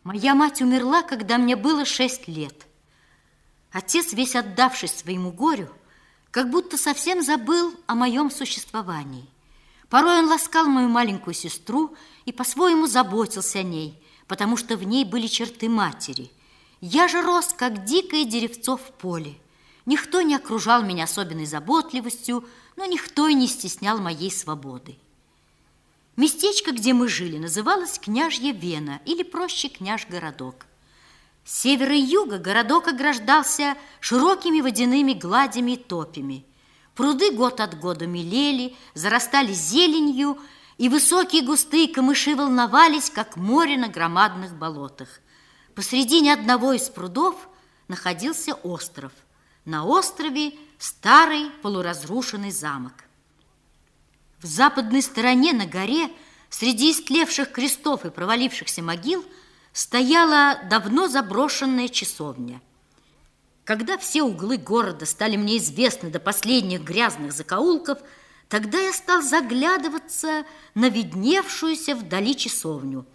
Моя мать умерла, когда мне было 6 лет. Отец, весь отдавшись своему горю, как будто совсем забыл о моем существовании. Порой он ласкал мою маленькую сестру и по-своему заботился о ней, потому что в ней были черты матери. Я же рос, как дикое деревцо в поле. Никто не окружал меня особенной заботливостью, но никто и не стеснял моей свободы. Местечко, где мы жили, называлось Княжья Вена, или проще Княж-городок. С севера и юга городок ограждался широкими водяными гладями и топями. Пруды год от года мелели, зарастали зеленью, и высокие густые камыши волновались, как море на громадных болотах. Посредине одного из прудов находился остров. На острове старый полуразрушенный замок. В западной стороне на горе, среди истлевших крестов и провалившихся могил, стояла давно заброшенная часовня. Когда все углы города стали мне известны до последних грязных закоулков, тогда я стал заглядываться на видневшуюся вдали часовню.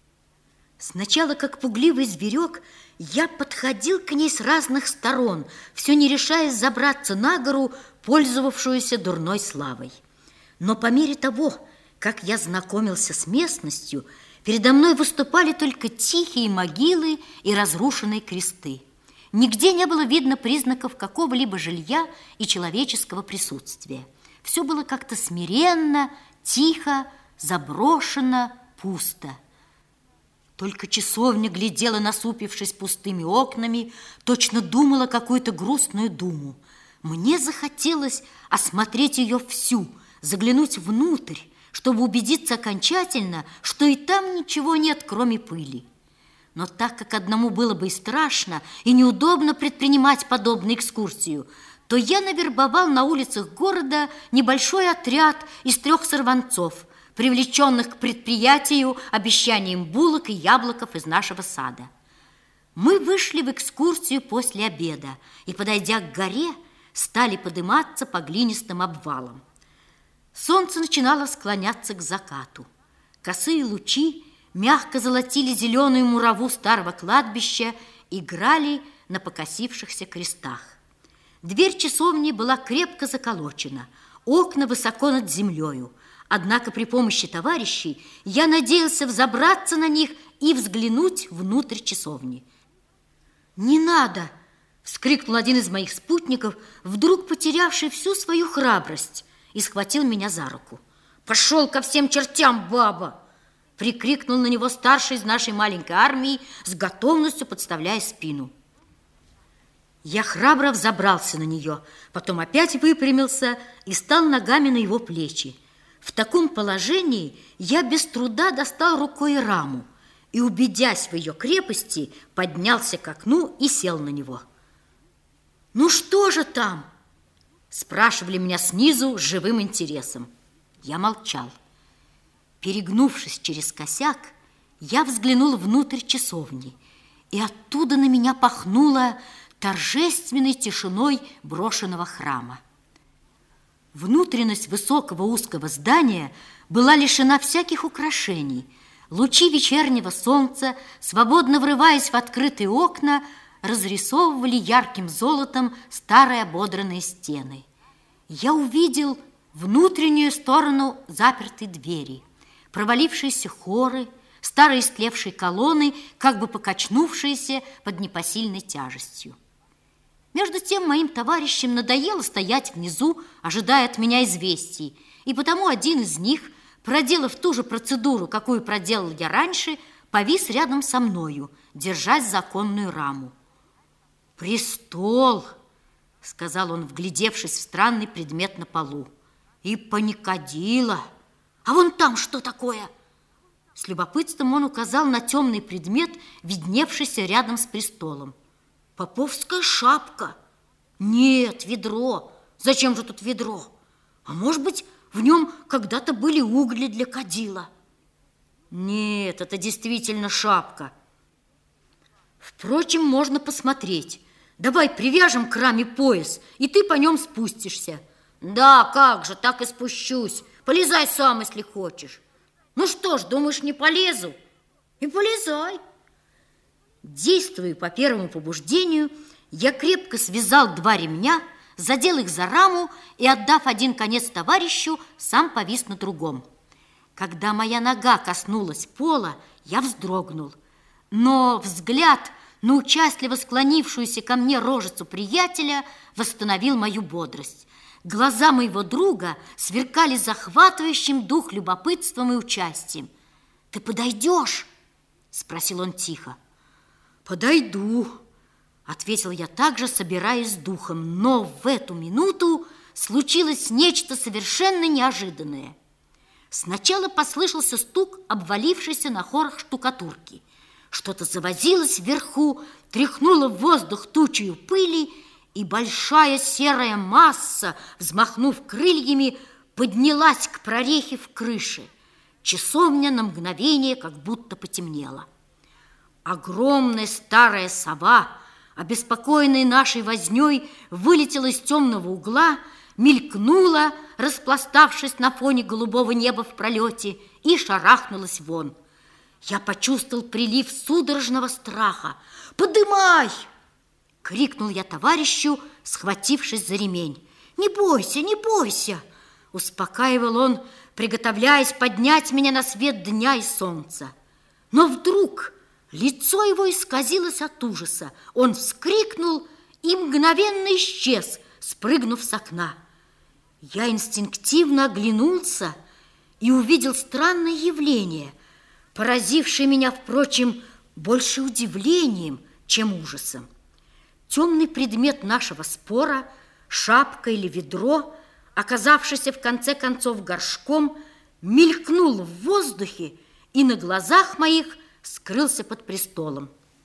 Сначала, как пугливый зверек, я подходил к ней с разных сторон, все не решаясь забраться на гору, пользовавшуюся дурной славой. Но по мере того, как я знакомился с местностью, передо мной выступали только тихие могилы и разрушенные кресты. Нигде не было видно признаков какого-либо жилья и человеческого присутствия. Все было как-то смиренно, тихо, заброшено, пусто. Только часовня глядела, насупившись пустыми окнами, точно думала какую-то грустную думу. Мне захотелось осмотреть ее всю, заглянуть внутрь, чтобы убедиться окончательно, что и там ничего нет, кроме пыли. Но так как одному было бы и страшно, и неудобно предпринимать подобную экскурсию, то я навербовал на улицах города небольшой отряд из 3 сорванцов, привлеченных к предприятию обещанием булок и яблоков из нашего сада. Мы вышли в экскурсию после обеда и, подойдя к горе, стали подниматься по глинистым обвалам. Солнце начинало склоняться к закату. Косые лучи мягко золотили зеленую мураву старого кладбища, играли на покосившихся крестах. Дверь часовни была крепко заколочена, окна высоко над землею. Однако при помощи товарищей я надеялся взобраться на них и взглянуть внутрь часовни. «Не надо!» – вскрикнул один из моих спутников, вдруг потерявший всю свою храбрость, и схватил меня за руку. «Пошел ко всем чертям, баба!» – прикрикнул на него старший из нашей маленькой армии, с готовностью подставляя спину. Я храбро взобрался на нее, потом опять выпрямился и стал ногами на его плечи. В таком положении я без труда достал рукой раму и, убедясь в ее крепости, поднялся к окну и сел на него. «Ну что же там?» спрашивали меня снизу с живым интересом. Я молчал. Перегнувшись через косяк, я взглянул внутрь часовни, и оттуда на меня пахнуло торжественной тишиной брошенного храма. Внутренность высокого узкого здания была лишена всяких украшений. Лучи вечернего солнца, свободно врываясь в открытые окна, разрисовывали ярким золотом старые ободранные стены. Я увидел внутреннюю сторону запертой двери, провалившиеся хоры, старые истлевшие колонны, как бы покачнувшиеся под непосильной тяжестью. Между тем моим товарищам надоело стоять внизу, ожидая от меня известий, и потому один из них, проделав ту же процедуру, какую проделал я раньше, повис рядом со мною, держась за оконную раму. «Престол!» — сказал он, вглядевшись в странный предмет на полу. «И паникадило! А вон там что такое?» С любопытством он указал на темный предмет, видневшийся рядом с престолом. «Поповская шапка!» «Нет, ведро! Зачем же тут ведро? А может быть, в нем когда-то были угли для кадила?» «Нет, это действительно шапка. Впрочем, можно посмотреть. Давай привяжем к раме пояс, и ты по нем спустишься». «Да, как же, так и спущусь. Полезай сам, если хочешь». «Ну что ж, думаешь, не полезу?» «И полезай». Действуя по первому побуждению, я крепко связал 2 ремня, задел их за раму и, отдав один конец товарищу, сам повис на другом. Когда моя нога коснулась пола, я вздрогнул, но взгляд на участливо склонившуюся ко мне рожицу приятеля восстановил мою бодрость. Глаза моего друга сверкали захватывающим дух любопытством и участием. «Ты подойдешь?» – спросил он тихо. «Подойду», – ответил я также, собираясь с духом. Но в эту минуту случилось нечто совершенно неожиданное. Сначала послышался стук обвалившейся на хорах штукатурки. Что-то завозилось вверху, тряхнуло в воздух тучею пыли, и большая серая масса, взмахнув крыльями, поднялась к прорехе в крыше. Часовня на мгновение как будто потемнела. Огромная старая сова, обеспокоенная нашей вознёй, вылетела из темного угла, мелькнула, распластавшись на фоне голубого неба в пролете, и шарахнулась вон. Я почувствовал прилив судорожного страха. «Подымай!» — крикнул я товарищу, схватившись за ремень. «Не бойся, не бойся!» — успокаивал он, приготовляясь поднять меня на свет дня и солнца. Но вдруг лицо его исказилось от ужаса. Он вскрикнул и мгновенно исчез, спрыгнув с окна. Я инстинктивно оглянулся и увидел странное явление, поразившее меня, впрочем, больше удивлением, чем ужасом. Темный предмет нашего спора, шапка или ведро, оказавшийся в конце концов горшком, мелькнул в воздухе и на глазах моих скрылся под престолом.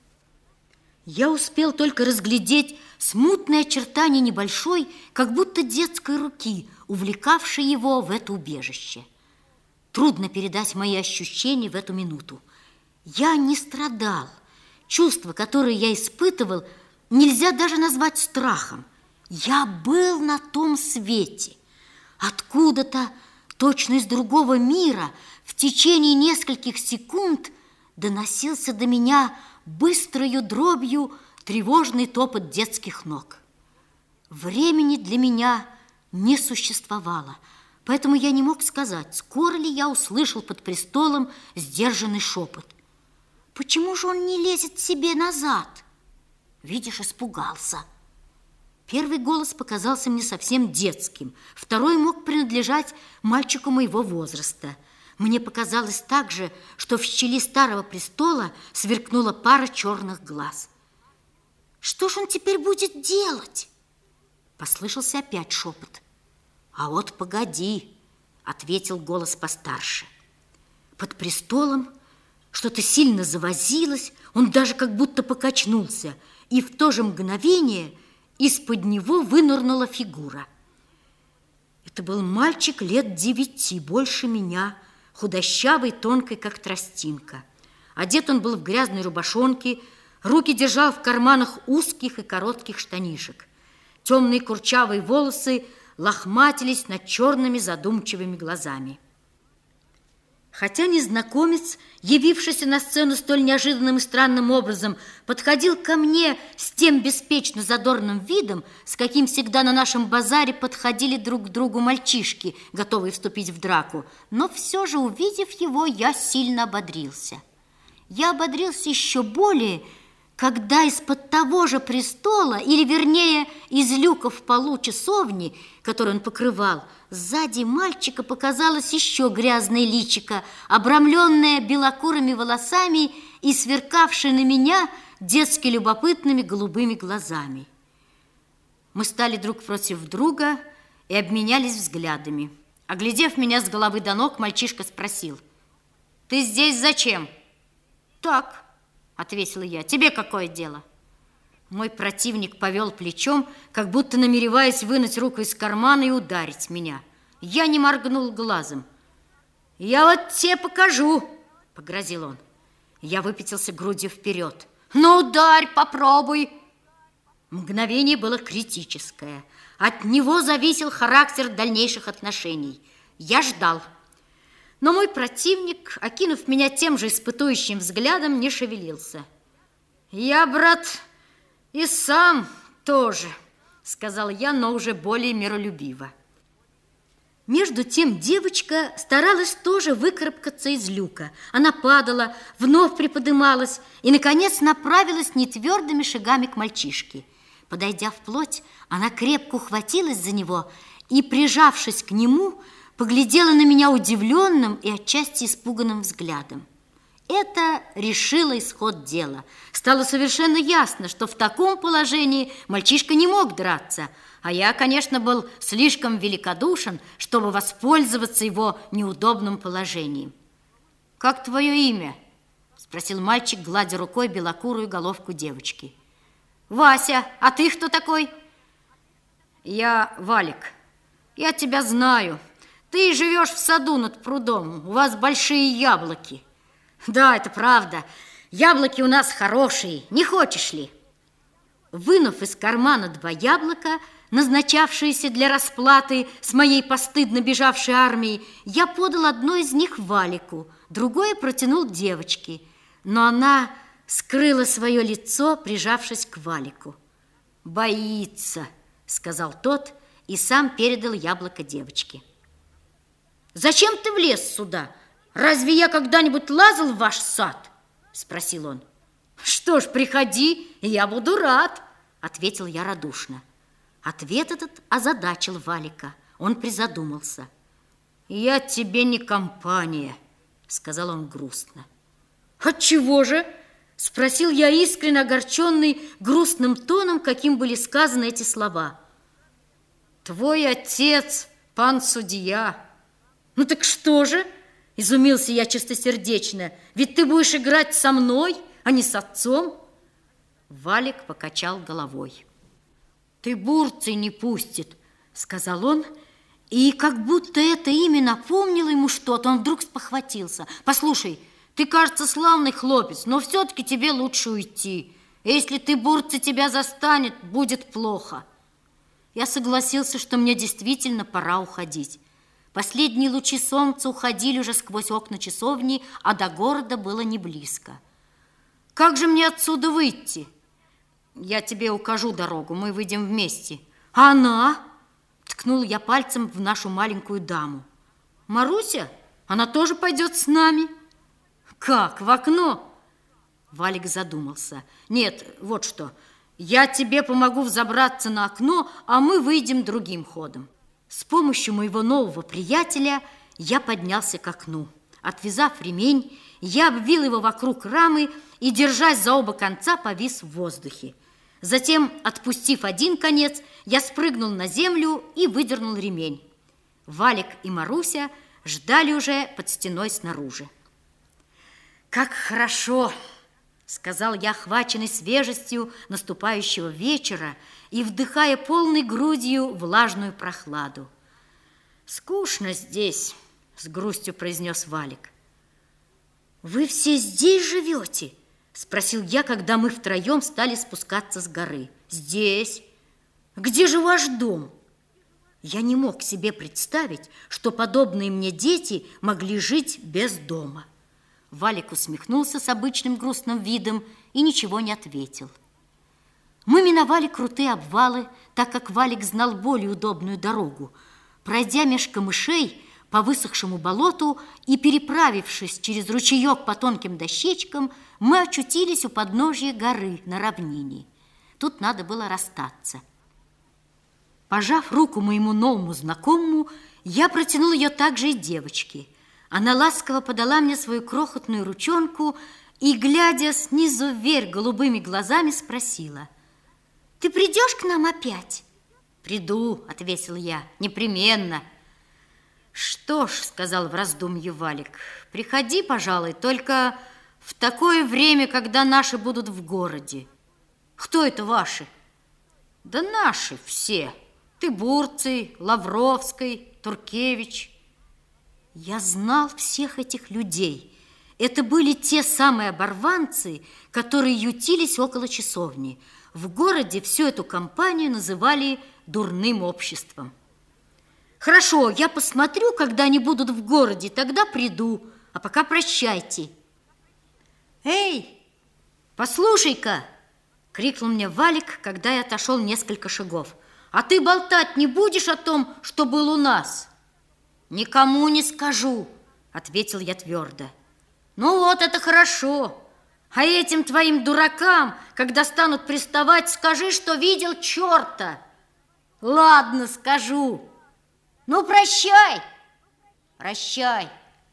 Я успел только разглядеть смутное очертание небольшой, как будто детской руки, увлекавшей его в это убежище. Трудно передать мои ощущения в эту минуту. Я не страдал. Чувство, которое я испытывал, нельзя даже назвать страхом. Я был на том свете. Откуда-то, точно из другого мира, в течение нескольких секунд доносился до меня быстрою дробью тревожный топот детских ног. Времени для меня не существовало, поэтому я не мог сказать, скоро ли я услышал под престолом сдержанный шепот. «Почему же он не лезет себе назад?» «Видишь, испугался». Первый голос показался мне совсем детским, второй мог принадлежать мальчику моего возраста. Мне показалось также, что в щели старого престола сверкнула пара черных глаз. «Что ж он теперь будет делать?» Послышался опять шепот. «А вот погоди», — ответил голос постарше. Под престолом что-то сильно завозилось, он даже как будто покачнулся, и в то же мгновение из-под него вынырнула фигура. Это был мальчик лет 9, больше меня, худощавый, тонкий, как тростинка. Одет он был в грязной рубашонке, руки держал в карманах узких и коротких штанишек. Темные курчавые волосы лохматились над черными задумчивыми глазами. Хотя незнакомец, явившийся на сцену столь неожиданным и странным образом, подходил ко мне с тем беспечно задорным видом, с каким всегда на нашем базаре подходили друг к другу мальчишки, готовые вступить в драку, но все же, увидев его, я сильно ободрился. Я ободрился еще более, когда из-под того же престола, или вернее из люка в полу часовни, который он покрывал, сзади мальчика показалось еще грязное личико, обрамленное белокурыми волосами и сверкавшее на меня детски любопытными голубыми глазами. Мы стали друг против друга и обменялись взглядами. Оглядев меня с головы до ног, мальчишка спросил: «Ты здесь зачем?» «Так», — ответила я, — «тебе какое дело?» Мой противник повел плечом, как будто намереваясь вынуть руку из кармана и ударить меня. Я не моргнул глазом. «Я вот тебе покажу», — погрозил он. Я выпятился грудью вперед. «Ну, ударь, попробуй!» Мгновение было критическое. От него зависел характер дальнейших отношений. Я ждал. Но мой противник, окинув меня тем же испытующим взглядом, не шевелился. Я, брат, и сам тоже, сказал я, но уже более миролюбиво. Между тем девочка старалась тоже выкарабкаться из люка. Она падала, вновь приподымалась и, наконец, направилась нетвердыми шагами к мальчишке. Подойдя вплоть, она крепко ухватилась за него и, прижавшись к нему, поглядела на меня удивленным и отчасти испуганным взглядом. Это решило исход дела. Стало совершенно ясно, что в таком положении мальчишка не мог драться, а я, конечно, был слишком великодушен, чтобы воспользоваться его неудобным положением. «Как твое имя?» – спросил мальчик, гладя рукой белокурую головку девочки. «Вася, а ты кто такой?» «Я Валик. Я тебя знаю. Ты живешь в саду над прудом. У вас большие яблоки». «Да, это правда. Яблоки у нас хорошие. Не хочешь ли?» Вынув из кармана 2 яблока, назначавшиеся для расплаты с моей постыдно бежавшей армией, я подал одно из них Валику, другое протянул девочке, но она скрыла свое лицо, прижавшись к Валику. «Боится», — сказал тот и сам передал яблоко девочке. «Зачем ты влез сюда? Разве я когда-нибудь лазал в ваш сад?» – спросил он. «Что ж, приходи, и я буду рад», – ответил я радушно. Ответ этот озадачил Валика. Он призадумался. «Я тебе не компания», – сказал он грустно. «Отчего же?» – спросил я, искренне огорченный грустным тоном, каким были сказаны эти слова. «Твой отец, пан судья». «Ну так что же?» – изумился я чистосердечно. «Ведь ты будешь играть со мной, а не с отцом?» Валик покачал головой. «Ты Бурций не пустит», – сказал он, и как будто это имя напомнило ему что-то, он вдруг спохватился. «Послушай, ты, кажется, славный хлопец, но все-таки тебе лучше уйти. Если ты, Бурций, тебя застанет, будет плохо». Я согласился, что мне действительно пора уходить. Последние лучи солнца уходили уже сквозь окна часовни, а до города было не близко. «Как же мне отсюда выйти?» «Я тебе укажу дорогу, мы выйдем вместе». «А она?» – ткнул я пальцем в нашу маленькую даму. «Маруся? Она тоже пойдет с нами?» «Как, в окно?» Валик задумался. «Нет, вот что, я тебе помогу взобраться на окно, а мы выйдем другим ходом». С помощью моего нового приятеля я поднялся к окну. Отвязав ремень, я обвил его вокруг рамы и, держась за оба конца, повис в воздухе. Затем, отпустив один конец, я спрыгнул на землю и выдернул ремень. Валик и Маруся ждали уже под стеной снаружи. «Как хорошо!» – сказал я, охваченный свежестью наступающего вечера и вдыхая полной грудью влажную прохладу. «Скучно здесь», – с грустью произнес Валик. «Вы все здесь живете?» – спросил я, когда мы втроем стали спускаться с горы. «Здесь. Где же ваш дом?» Я не мог себе представить, что подобные мне дети могли жить без дома. Валик усмехнулся с обычным грустным видом и ничего не ответил. Мы миновали крутые обвалы, так как Валик знал более удобную дорогу. Пройдя меж камышей по высохшему болоту и переправившись через ручеек по тонким дощечкам, мы очутились у подножия горы на равнине. Тут надо было расстаться. Пожав руку моему новому знакомому, я протянул ее также и девочке. Она ласково подала мне свою крохотную ручонку и, глядя снизу вверх голубыми глазами, спросила: «Ты придешь к нам опять?» «Приду», — ответил я, — «непременно». «Что ж», — сказал в раздумье Валик, — «приходи, пожалуй, только в такое время, когда наши будут в городе». «Кто это ваши?» «Да наши все. Ты Бурций, Лавровский, Туркевич». Я знал всех этих людей. Это были те самые оборванцы, которые ютились около часовни. В городе всю эту компанию называли дурным обществом. «Хорошо, я посмотрю, когда они будут в городе, тогда приду, а пока прощайте». «Эй, «Послушай-ка!» — крикнул мне Валик, когда я отошел несколько шагов. «А ты болтать не будешь о том, что был у нас?» «Никому не скажу», — ответил я твердо. «Ну вот, это хорошо. А этим твоим дуракам, когда станут приставать, скажи, что видел черта». «Ладно, скажу. Ну, прощай!» «Прощай!»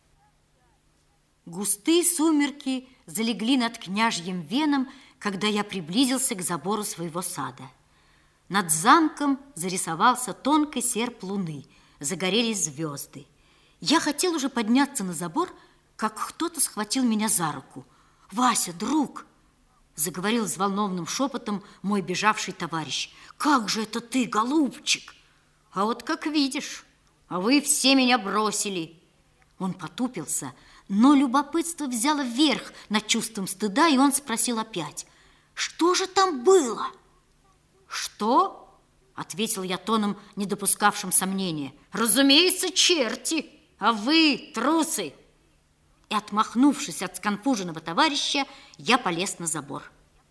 Густые сумерки залегли над княжьим Веном, когда я приблизился к забору своего сада. Над замком зарисовался тонкий серп луны, загорелись звезды. Я хотел уже подняться на забор, как кто-то схватил меня за руку. «Вася, друг!» — заговорил взволнованным шепотом мой бежавший товарищ. «Как же это ты, голубчик?» «А вот как видишь, а вы все меня бросили». Он потупился, но любопытство взяло верх над чувством стыда, и он спросил опять: «Что же там было?» «Что?» — ответил я тоном, не допускавшим сомнения. «Разумеется, черти, а вы трусы!» И, отмахнувшись от сконфуженного товарища, я полез на забор.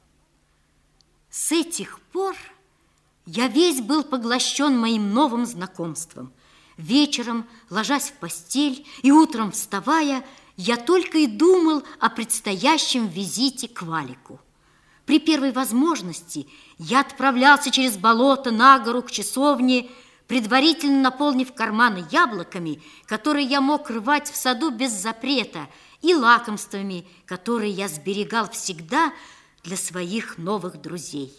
С этих пор я весь был поглощен моим новым знакомством. Вечером, ложась в постель и утром вставая, я только и думал о предстоящем визите к Валику. При первой возможности я отправлялся через болото на гору к часовне, предварительно наполнив карманы яблоками, которые я мог рвать в саду без запрета, и лакомствами, которые я сберегал всегда для своих новых друзей.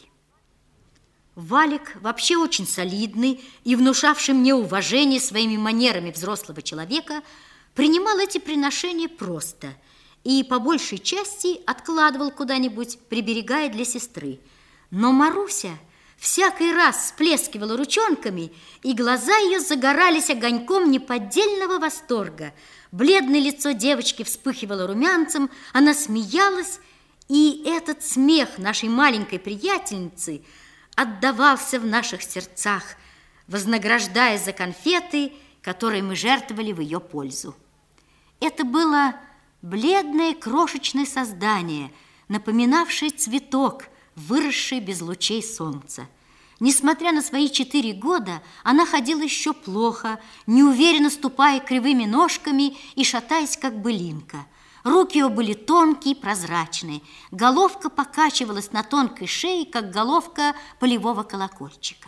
Валик, вообще очень солидный и внушавший мне уважение своими манерами взрослого человека, принимал эти приношения просто и по большей части откладывал куда-нибудь, приберегая для сестры. Но Маруся всякий раз всплескивала ручонками, и глаза ее загорались огоньком неподдельного восторга. Бледное лицо девочки вспыхивало румянцем, она смеялась, и этот смех нашей маленькой приятельницы отдавался в наших сердцах, вознаграждая за конфеты, которые мы жертвовали в ее пользу. Это было бледное крошечное создание, напоминавшее цветок, выросший без лучей солнца. Несмотря на свои 4 года, она ходила еще плохо, неуверенно ступая кривыми ножками и шатаясь, как былинка. Руки ее были тонкие, прозрачные, головка покачивалась на тонкой шее, как головка полевого колокольчика.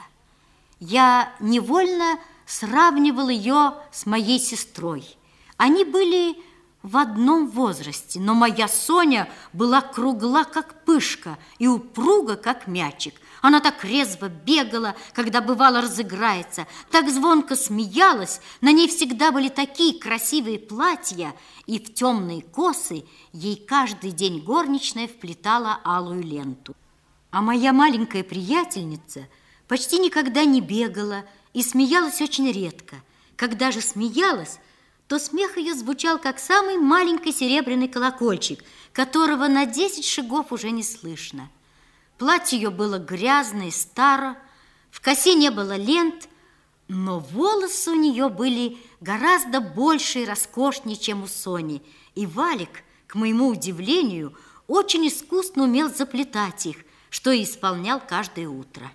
Я невольно сравнивал ее с моей сестрой. Они были в одном возрасте, но моя Соня была кругла, как пышка, и упруга, как мячик. Она так резво бегала, когда бывало разыграется, так звонко смеялась, на ней всегда были такие красивые платья, и в темные косы ей каждый день горничная вплетала алую ленту. А моя маленькая приятельница почти никогда не бегала и смеялась очень редко. Когда же смеялась, то смех ее звучал, как самый маленький серебряный колокольчик, которого на 10 шагов уже не слышно. Платье ее было грязное и старо, в косе не было лент, но волосы у нее были гораздо больше и роскошнее, чем у Сони, и Валик, к моему удивлению, очень искусно умел заплетать их, что и исполнял каждое утро.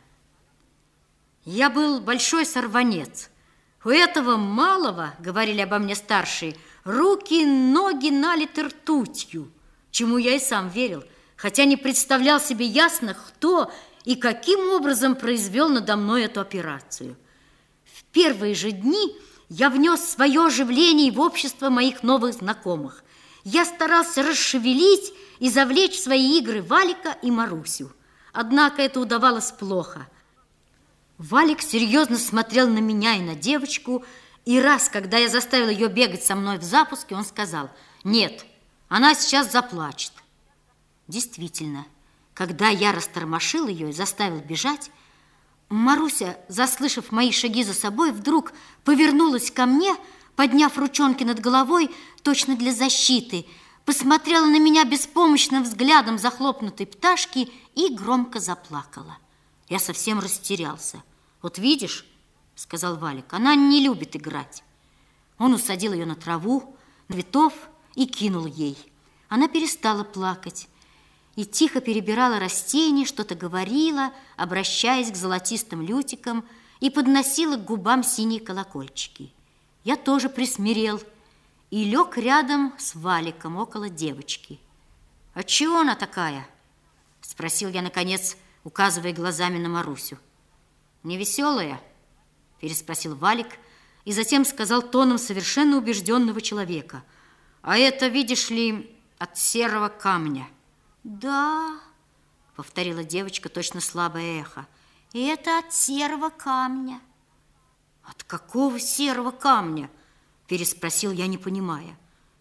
Я был большой сорванец. У этого малого, говорили обо мне старшие, руки и ноги налиты ртутью, чему я и сам верил, хотя не представлял себе ясно, кто и каким образом произвел надо мной эту операцию. В первые же дни я внес свое оживление в общество моих новых знакомых. Я старался расшевелить и завлечь в свои игры Валика и Марусю. Однако это удавалось плохо. Валик серьезно смотрел на меня и на девочку, и раз, когда я заставил ее бегать со мной в запуске, он сказал: «Нет, она сейчас заплачет». Действительно, когда я растормошил ее и заставил бежать, Маруся, заслышав мои шаги за собой, вдруг повернулась ко мне, подняв ручонки над головой, точно для защиты, посмотрела на меня беспомощным взглядом захлопнутой пташки и громко заплакала. Я совсем растерялся. «Вот видишь, — сказал Валик, — она не любит играть». Он усадил ее на траву, цветов и кинул ей. Она перестала плакать. и тихо перебирала растения, что-то говорила, обращаясь к золотистым лютикам, и подносила к губам синие колокольчики. Я тоже присмирел и лег рядом с Валиком около девочки. «А чего она такая?» – спросил я, наконец, указывая глазами на Марусю. «Невеселая?» – переспросил Валик, и затем сказал тоном совершенно убежденного человека. «А это, видишь ли, от серого камня». «Да», – повторила девочка, точно слабое эхо, – «и это от серого камня». «От какого серого камня?» – переспросил я, не понимая.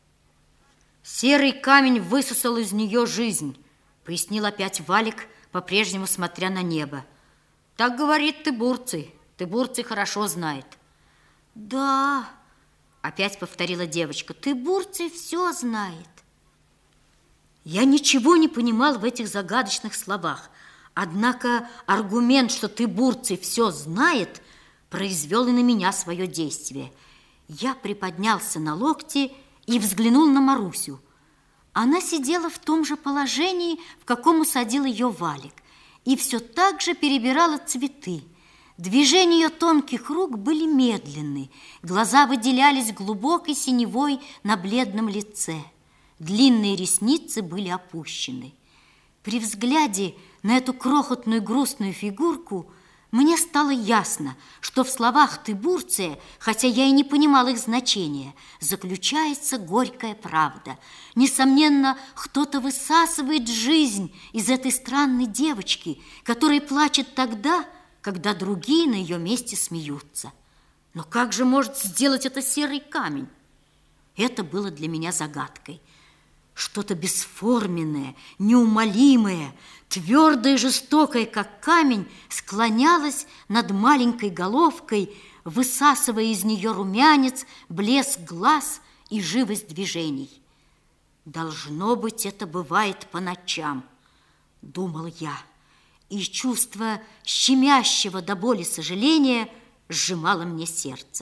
«Серый камень высосал из нее жизнь», – пояснил опять Валик, по-прежнему смотря на небо. «Так говорит Тыбурций. Тыбурций хорошо знает». «Да», – опять повторила девочка, – «Тыбурций все знает». Я ничего не понимал в этих загадочных словах, однако аргумент, что Тыбурций все знает, произвел и на меня свое действие. Я приподнялся на локте и взглянул на Марусю. Она сидела в том же положении, в каком усадил ее Валик, и все так же перебирала цветы. Движения ее тонких рук были медленны, глаза выделялись глубокой синевой на бледном лице. Длинные ресницы были опущены. При взгляде на эту крохотную грустную фигурку мне стало ясно, что в словах Тыбурция, хотя я и не понимал их значения, заключается горькая правда. Несомненно, кто-то высасывает жизнь из этой странной девочки, которая плачет тогда, когда другие на ее месте смеются. Но как же может сделать это серый камень? Это было для меня загадкой. Что-то бесформенное, неумолимое, твердое и жестокое, как камень, склонялось над маленькой головкой, высасывая из нее румянец, блеск глаз и живость движений. «Должно быть, это бывает по ночам», — думал я, и чувство щемящего до боли сожаления сжимало мне сердце.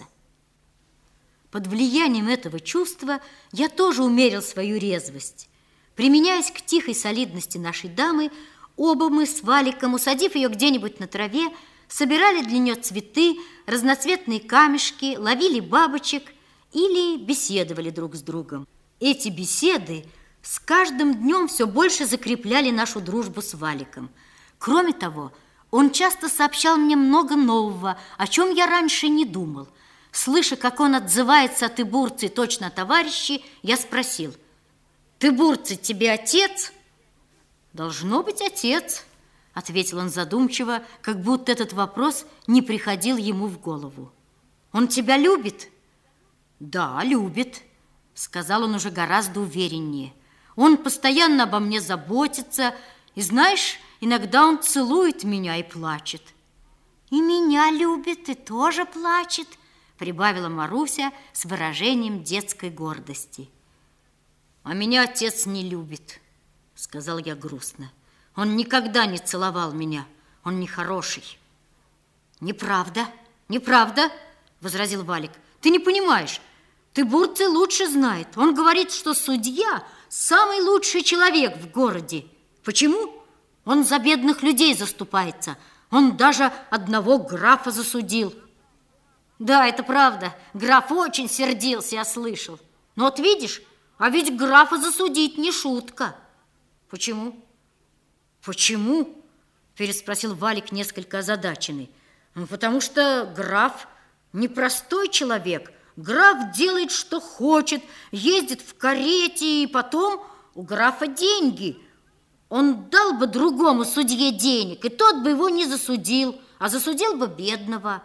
Под влиянием этого чувства я тоже умерил свою резвость. Применяясь к тихой солидности нашей дамы, оба мы с Валиком, усадив ее где-нибудь на траве, собирали для нее цветы, разноцветные камешки, ловили бабочек или беседовали друг с другом. Эти беседы с каждым днем все больше закрепляли нашу дружбу с Валиком. Кроме того, он часто сообщал мне много нового, о чем я раньше не думал. Слыша, как он отзывается о Тыбурции точно о товарищи, я спросил: «Тыбурций тебе отец?» «Должно быть, отец», — ответил он задумчиво, как будто этот вопрос не приходил ему в голову. «Он тебя любит?» «Да, любит», — сказал он уже гораздо увереннее. «Он постоянно обо мне заботится, и, знаешь, иногда он целует меня и плачет». «И меня любит, и тоже плачет», — прибавила Маруся с выражением детской гордости. «А меня отец не любит», — сказал я грустно. «Он никогда не целовал меня, он нехороший». «Неправда, неправда», — возразил Валик. «Ты не понимаешь, Тыбурций лучше знает. Он говорит, что судья — самый лучший человек в городе. Почему? Он за бедных людей заступается. Он даже одного графа засудил». «Да, это правда. Граф очень сердился, я слышал. Но вот видишь, а ведь графа засудить не шутка». «Почему?» «Почему?» – переспросил Валик, несколько озадаченный. «Ну, потому что граф непростой человек. Граф делает, что хочет, ездит в карете, и потом у графа деньги. Он дал бы другому судье денег, и тот бы его не засудил, а засудил бы бедного».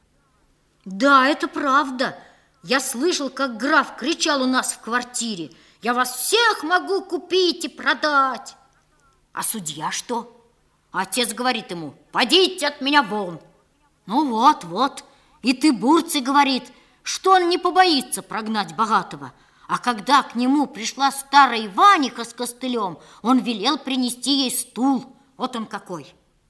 «Да, это правда. Я слышал, как граф кричал у нас в квартире: я вас всех могу купить и продать». «А судья что?» Отец говорит ему: «Подите от меня вон». Ну вот, и Тыбурций говорит, что он не побоится прогнать богатого. А когда к нему пришла старая Иваниха с костылем, он велел принести ей стул. Вот он какой.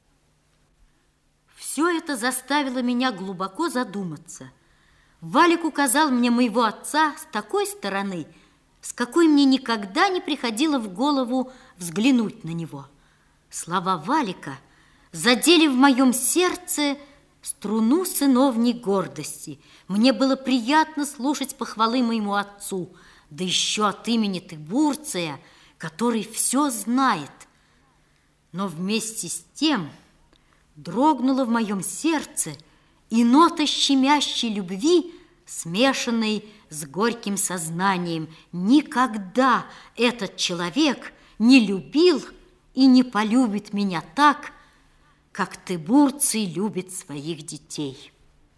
Все это заставило меня глубоко задуматься. Валик указал мне моего отца с такой стороны, с какой мне никогда не приходило в голову взглянуть на него. Слова Валика задели в моем сердце струну сыновней гордости. Мне было приятно слушать похвалы моему отцу, да еще от имени Тыбурция, который все знает. Но вместе с тем дрогнула в моем сердце и нота щемящей любви, смешанной с горьким сознанием. Никогда этот человек не любил и не полюбит меня так, как Тыбурций любит своих детей.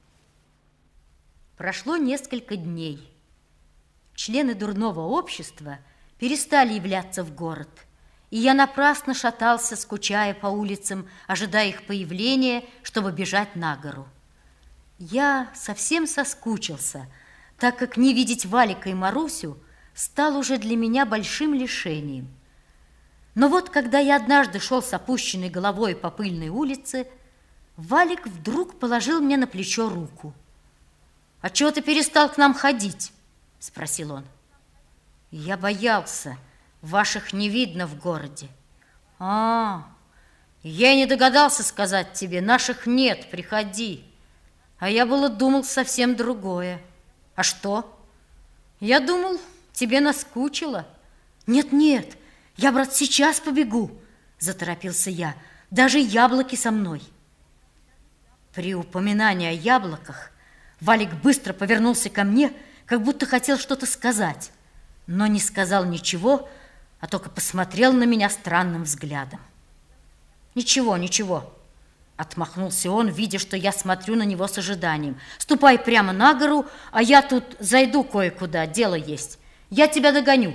Прошло несколько дней. Члены дурного общества перестали являться в город, и я напрасно шатался, скучая по улицам, ожидая их появления, чтобы бежать на гору. Я совсем соскучился, так как не видеть Валика и Марусю стало уже для меня большим лишением. Но вот, когда я однажды шел с опущенной головой по пыльной улице, Валик вдруг положил мне на плечо руку. «А чего ты перестал к нам ходить?» – спросил он. «Я боялся, ваших не видно в городе». «А, я и не догадался сказать тебе, наших нет, приходи». А я было думал совсем другое. А что? Я думал, тебе наскучило. Нет, я, брат, сейчас побегу, заторопился я. Даже яблоки со мной. При упоминании о яблоках Валик быстро повернулся ко мне, как будто хотел что-то сказать, но не сказал ничего, а только посмотрел на меня странным взглядом. Ничего. Отмахнулся он, видя, что я смотрю на него с ожиданием. «Ступай прямо на гору, а я тут зайду кое-куда, дело есть. Я тебя догоню».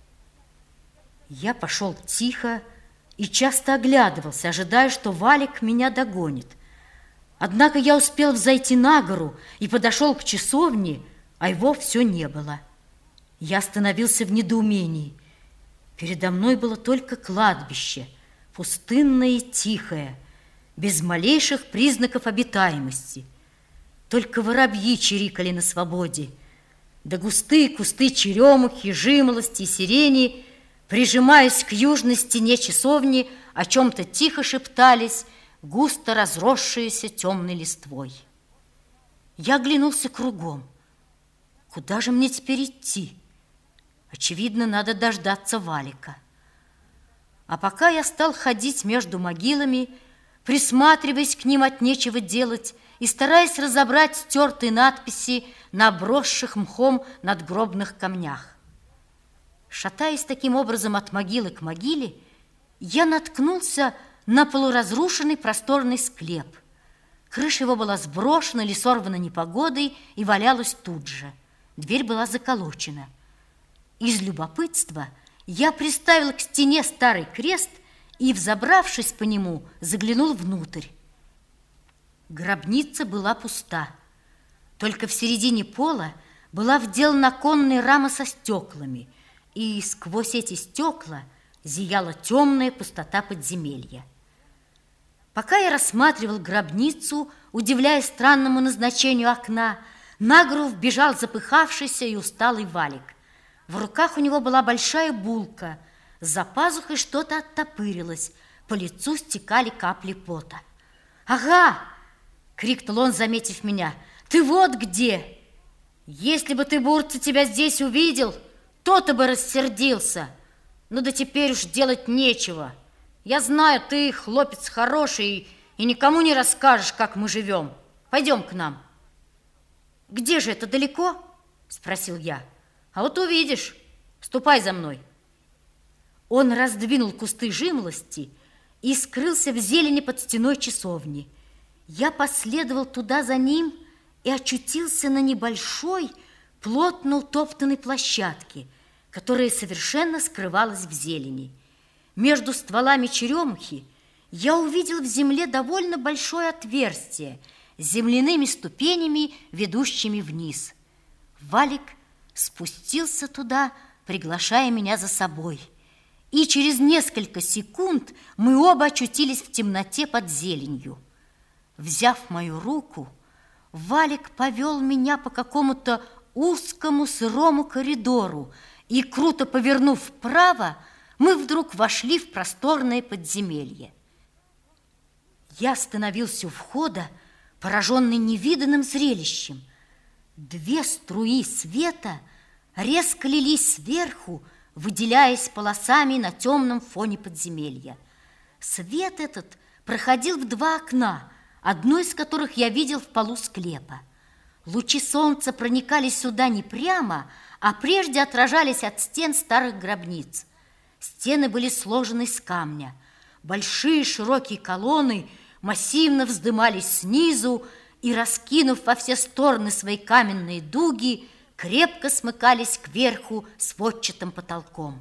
Я пошел тихо и часто оглядывался, ожидая, что Валик меня догонит. Однако я успел взойти на гору и подошел к часовне, а его все не было. Я остановился в недоумении. Передо мной было только кладбище, пустынное и тихое, без малейших признаков обитаемости. Только воробьи чирикали на свободе, да густые кусты черемухи, жимолости и сирени, прижимаясь к южной стене часовни, о чем-то тихо шептались, густо разросшиеся темной листвой. Я оглянулся кругом. Куда же мне теперь идти? Очевидно, надо дождаться Валика. А пока я стал ходить между могилами, присматриваясь к ним от нечего делать и стараясь разобрать стертые надписи на обросших мхом надгробных камнях. Шатаясь таким образом от могилы к могиле, я наткнулся на полуразрушенный просторный склеп. Крыша его была сброшена или сорвана непогодой и валялась тут же. Дверь была заколочена. Из любопытства я приставил к стене старый крест и, взобравшись по нему, заглянул внутрь. Гробница была пуста. Только в середине пола была вделана оконная рама со стеклами, и сквозь эти стекла зияла темная пустота подземелья. Пока я рассматривал гробницу, удивляясь странному назначению окна, на гору вбежал запыхавшийся и усталый Валик. В руках у него была большая булка, за пазухой что-то оттопырилось, по лицу стекали капли пота. «Ага!» — крикнул он, заметив меня. «Ты вот где! Если бы Тыбурций тебя здесь увидел, то-то бы рассердился. Ну да теперь уж делать нечего. Я знаю, ты хлопец хороший и никому не расскажешь, как мы живем. Пойдем к нам». «Где же это, далеко?» — спросил я. «А вот увидишь. Ступай за мной». Он раздвинул кусты жимолости и скрылся в зелени под стеной часовни. Я последовал туда за ним и очутился на небольшой, плотно утоптанной площадке, которая совершенно скрывалась в зелени. Между стволами черемухи я увидел в земле довольно большое отверстие с земляными ступенями, ведущими вниз. Валик спустился туда, приглашая меня за собой. И через несколько секунд мы оба очутились в темноте под зеленью. Взяв мою руку, Валик повел меня по какому-то узкому сырому коридору и, круто повернув вправо, мы вдруг вошли в просторное подземелье. Я остановился у входа, пораженный невиданным зрелищем. Две струи света резко лились сверху, выделяясь полосами на темном фоне подземелья. Свет этот проходил в два окна, одно из которых я видел в полу склепа. Лучи солнца проникали сюда не прямо, а прежде отражались от стен старых гробниц. Стены были сложены из камня. Большие широкие колонны массивно вздымались снизу и, раскинув во все стороны свои каменные дуги, крепко смыкались кверху сводчатым потолком.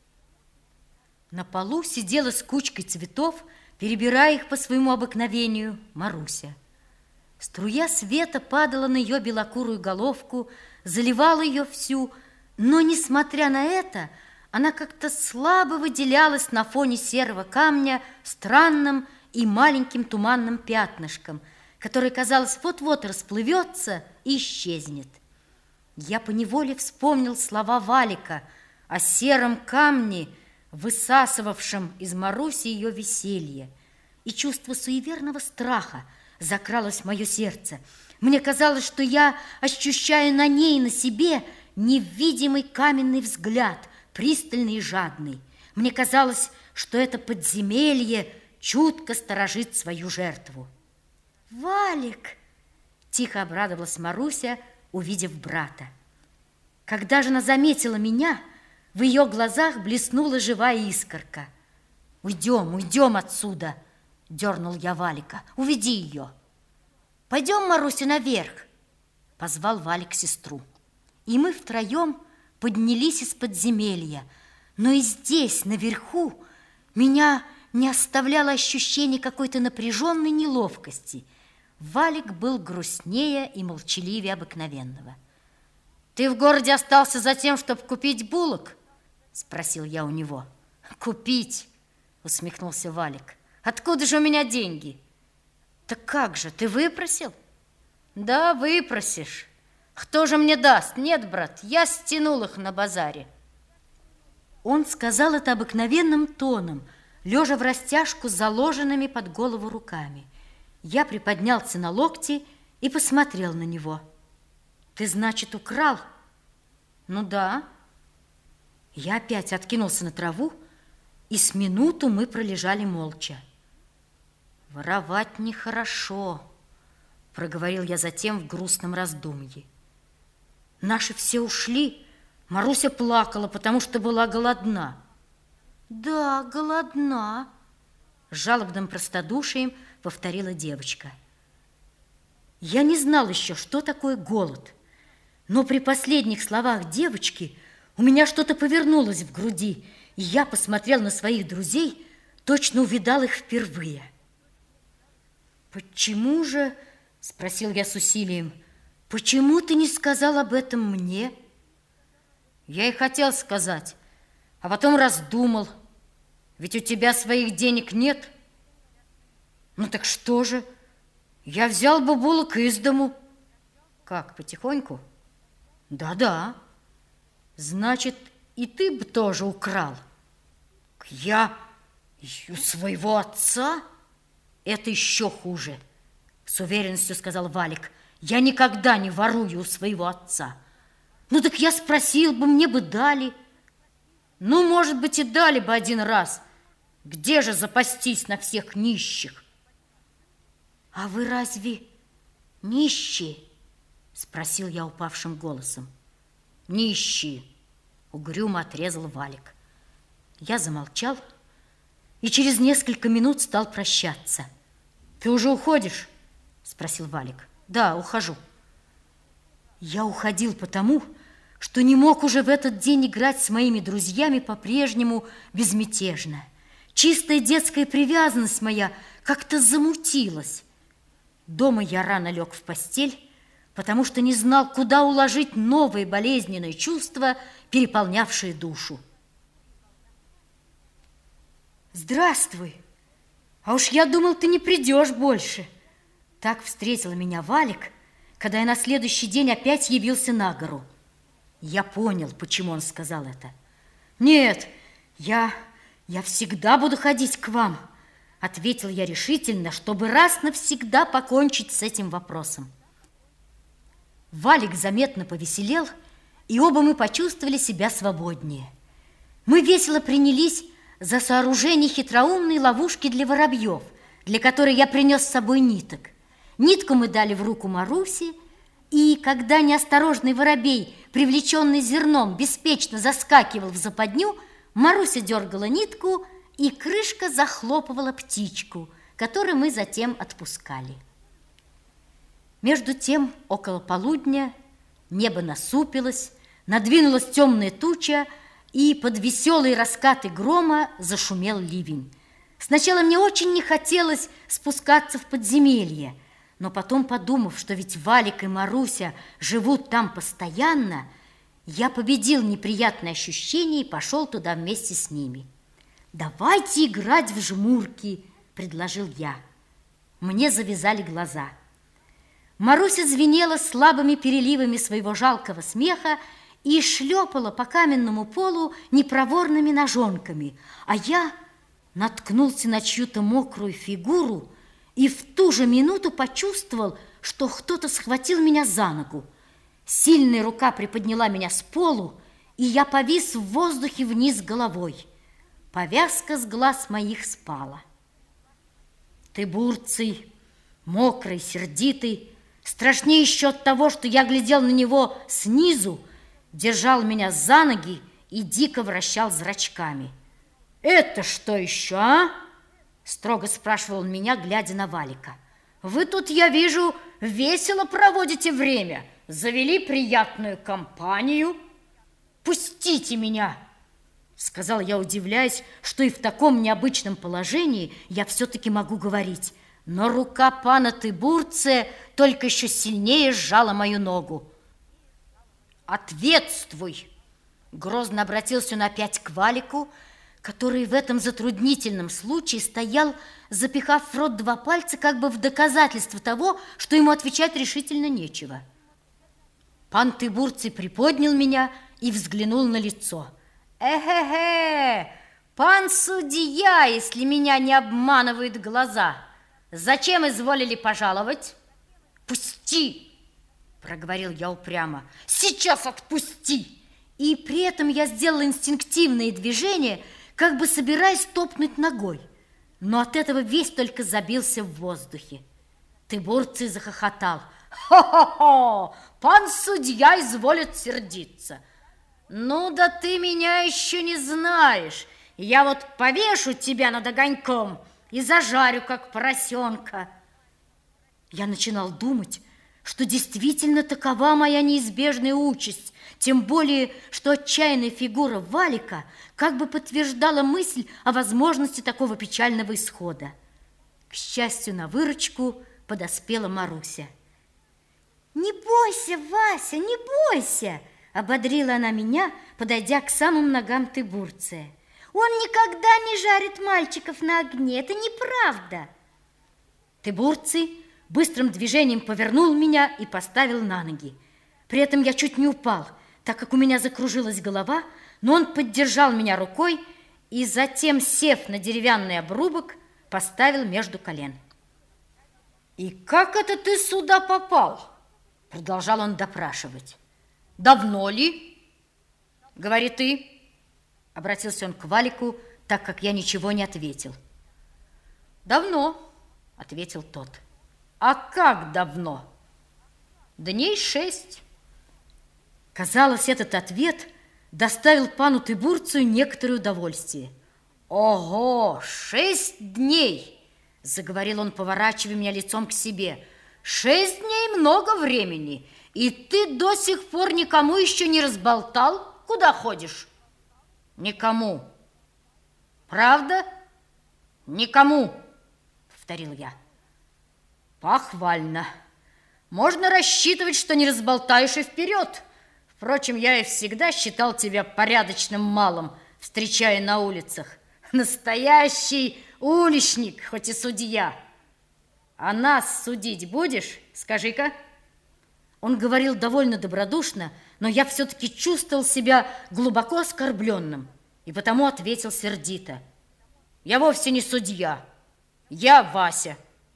На полу сидела с кучкой цветов, перебирая их по своему обыкновению, Маруся. Струя света падала на ее белокурую головку, заливала ее всю, но, несмотря на это, она как-то слабо выделялась на фоне серого камня странным и маленьким туманным пятнышком, которое, казалось, вот-вот расплывется и исчезнет. Я поневоле вспомнил слова Валика о сером камне, высасывавшем из Маруси ее веселье, и чувство суеверного страха закралось в мое сердце. Мне казалось, что я ощущаю на ней и на себе невидимый каменный взгляд, пристальный и жадный. Мне казалось, что это подземелье чутко сторожит свою жертву. «Валик!» – тихо обрадовалась Маруся, увидев брата. Когда же она заметила меня, в ее глазах блеснула живая искорка. «Уйдем, уйдем отсюда!» – дернул я Валика. «Уведи ее!» «Пойдем, Маруся, наверх!» – позвал Валик сестру. И мы втроем поднялись из подземелья. Но и здесь, наверху, меня не оставляло ощущение какой-то напряженной неловкости. Валик был грустнее и молчаливее обыкновенного. «Ты в городе остался за тем, чтобы купить булок?» – спросил я у него. «Купить?» – усмехнулся Валик. «Откуда же у меня деньги?» «Так как же, ты выпросил?» «Да, выпросишь. Кто же мне даст? Нет, брат, я стянул их на базаре». Он сказал это обыкновенным тоном, лежа в растяжку с заложенными под голову руками. Я приподнялся на локти и посмотрел на него. «Ты, значит, украл?» «Ну да». Я опять откинулся на траву, и с минуту мы пролежали молча. «Воровать нехорошо», — проговорил я затем в грустном раздумье. Наши все ушли. Маруся плакала, потому что была голодна. «Да, голодна», — с жалобным простодушием повторила девочка. Я не знал еще, что такое голод, но при последних словах девочки у меня что-то повернулось в груди, и я посмотрел на своих друзей, точно увидал их впервые. «Почему же, — спросил я с усилием, — почему ты не сказал об этом мне?» «Я и хотел сказать, а потом раздумал. Ведь у тебя своих денег нет». «Ну так что же? Я взял бы булок из дому». «Как, потихоньку?» «Да-да». «Значит, и ты бы тоже украл?» «Я у своего отца?» «Это еще хуже», — с уверенностью сказал Валик. «Я никогда не ворую у своего отца». «Ну так я спросил бы, мне бы дали». «Ну, может быть, и дали бы один раз. Где же запастись на всех нищих?» «А вы разве нищие?» — спросил я упавшим голосом. «Нищие», — угрюмо отрезал Валик. Я замолчал и через несколько минут стал прощаться. «Ты уже уходишь?» – спросил Валик. «Да, ухожу». Я уходил потому, что не мог уже в этот день играть с моими друзьями по-прежнему безмятежно. Чистая детская привязанность моя как-то замутилась. Дома я рано лег в постель, потому что не знал, куда уложить новые болезненные чувства, переполнявшие душу. «Здравствуй! А уж я думал, ты не придешь больше!» Так встретил меня Валик, когда я на следующий день опять явился на гору. Я понял, почему он сказал это. Нет, я всегда буду ходить к вам, ответил я решительно, чтобы раз навсегда покончить с этим вопросом. Валик заметно повеселел, и оба мы почувствовали себя свободнее. Мы весело принялись за сооружение хитроумной ловушки для воробьев, для которой я принес с собой ниток. Нитку мы дали в руку Марусе, и когда неосторожный воробей, привлеченный зерном, беспечно заскакивал в западню, Маруся дергала нитку, и крышка захлопывала птичку, которую мы затем отпускали. Между тем, около полудня, небо насупилось, надвинулась темная туча, и под веселые раскаты грома зашумел ливень. Сначала мне очень не хотелось спускаться в подземелье, но потом, подумав, что ведь Валик и Маруся живут там постоянно, я победил неприятное ощущение и пошел туда вместе с ними. «Давайте играть в жмурки», – предложил я. Мне завязали глаза. Маруся звенела слабыми переливами своего жалкого смеха и шлепала по каменному полу непроворными ножонками, а я наткнулся на чью-то мокрую фигуру и в ту же минуту почувствовал, что кто-то схватил меня за ногу. Сильная рука приподняла меня с полу, и я повис в воздухе вниз головой. Повязка с глаз моих спала. Тыбурций, мокрый, сердитый, страшнее еще от того, что я глядел на него снизу, держал меня за ноги и дико вращал зрачками. «Это что еще, а?» – строго спрашивал он меня, глядя на Валика. «Вы тут, я вижу, весело проводите время, завели приятную компанию. Пустите меня!» – сказал я, удивляясь, что и в таком необычном положении я все-таки могу говорить. Но рука пана Тыбурция только еще сильнее сжала мою ногу. «Ответствуй!» – грозно обратился он опять к Валику, который в этом затруднительном случае стоял, запихав в рот 2 пальца, как бы в доказательство того, что ему отвечать решительно нечего. Пан Тыбурций приподнял меня и взглянул на лицо. «Эхе-хе! Пан судья, если меня не обманывают глаза! Зачем изволили пожаловать?» «Пусти!» – проговорил я упрямо. «Сейчас отпусти!» И при этом я сделала инстинктивные движения, как бы собираясь топнуть ногой. Но от этого весь только забился в воздухе. Тыбурций захохотал. «Хо-хо-хо! Пан судья изволит сердиться. Ну да ты меня еще не знаешь. Я вот повешу тебя над огоньком и зажарю, как поросенка». Я начинал думать, что действительно такова моя неизбежная участь, тем более, что отчаянная фигура Валика как бы подтверждала мысль о возможности такого печального исхода. К счастью, на выручку подоспела Маруся. «Не бойся, Вася, не бойся!» – ободрила она меня, подойдя к самым ногам Тыбурция. «Он никогда не жарит мальчиков на огне, это неправда!» Тыбурций быстрым движением повернул меня и поставил на ноги. При этом я чуть не упал, так как у меня закружилась голова, но он поддержал меня рукой и затем, сев на деревянный обрубок, поставил между колен. «И как это ты сюда попал?» – продолжал он допрашивать. «Давно ли?» «Говори ты», – обратился он к Валику, так как я ничего не ответил. «Давно», – ответил тот. «А как давно?» «Дней 6». Казалось, этот ответ доставил пану Тыбурцию некоторое удовольствие. «Ого, 6 дней!» – заговорил он, поворачивая меня лицом к себе. 6 дней много времени, и ты до сих пор никому еще не разболтал, куда ходишь?» «Никому». «Правда?» «Никому», – повторил я. «Похвально. Можно рассчитывать, что не разболтаешь и вперед. Впрочем, я и всегда считал тебя порядочным малым, встречая на улицах. Настоящий уличник, хоть и судья. А нас судить будешь, скажи-ка?» Он говорил довольно добродушно, но я все-таки чувствовал себя глубоко оскорбленным, и потому ответил сердито: «Я вовсе не судья, я Вася».